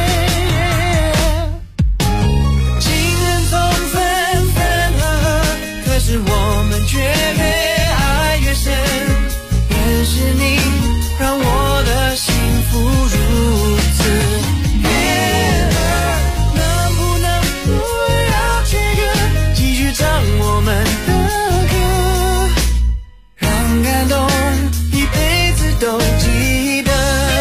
情人总分分合合，可是我们却越爱越深。认识你让我的幸福如此悦耳，能不能不要切割，继续唱我们的歌，让感动一辈子都记得。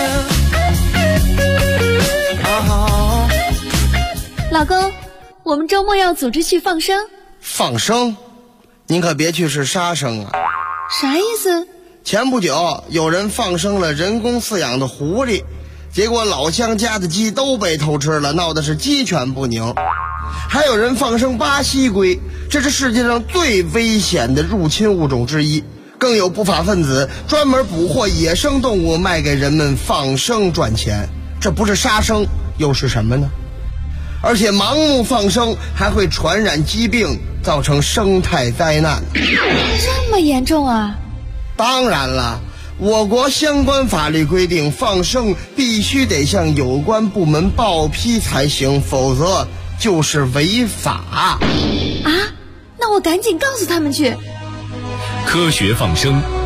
老公，我们周末要组织去放生。 放生？您可别去是杀生啊！ 啥意思？ 前不久有人放生了人工饲养的狐狸，结果老乡家的鸡都被偷吃了，闹的是鸡犬不宁。还有人放生巴西龟，这是世界上最危险的入侵物种之一。更有不法分子专门捕获野生动物卖给人们放生赚钱，这不是杀生又是什么呢？而且盲目放生还会传染疾病，造成生态灾难。 这么严重啊？ 当然了，我国相关法律规定，放生必须得向有关部门报批才行，否则就是违法。 啊？那我赶紧告诉他们去。 科学放生。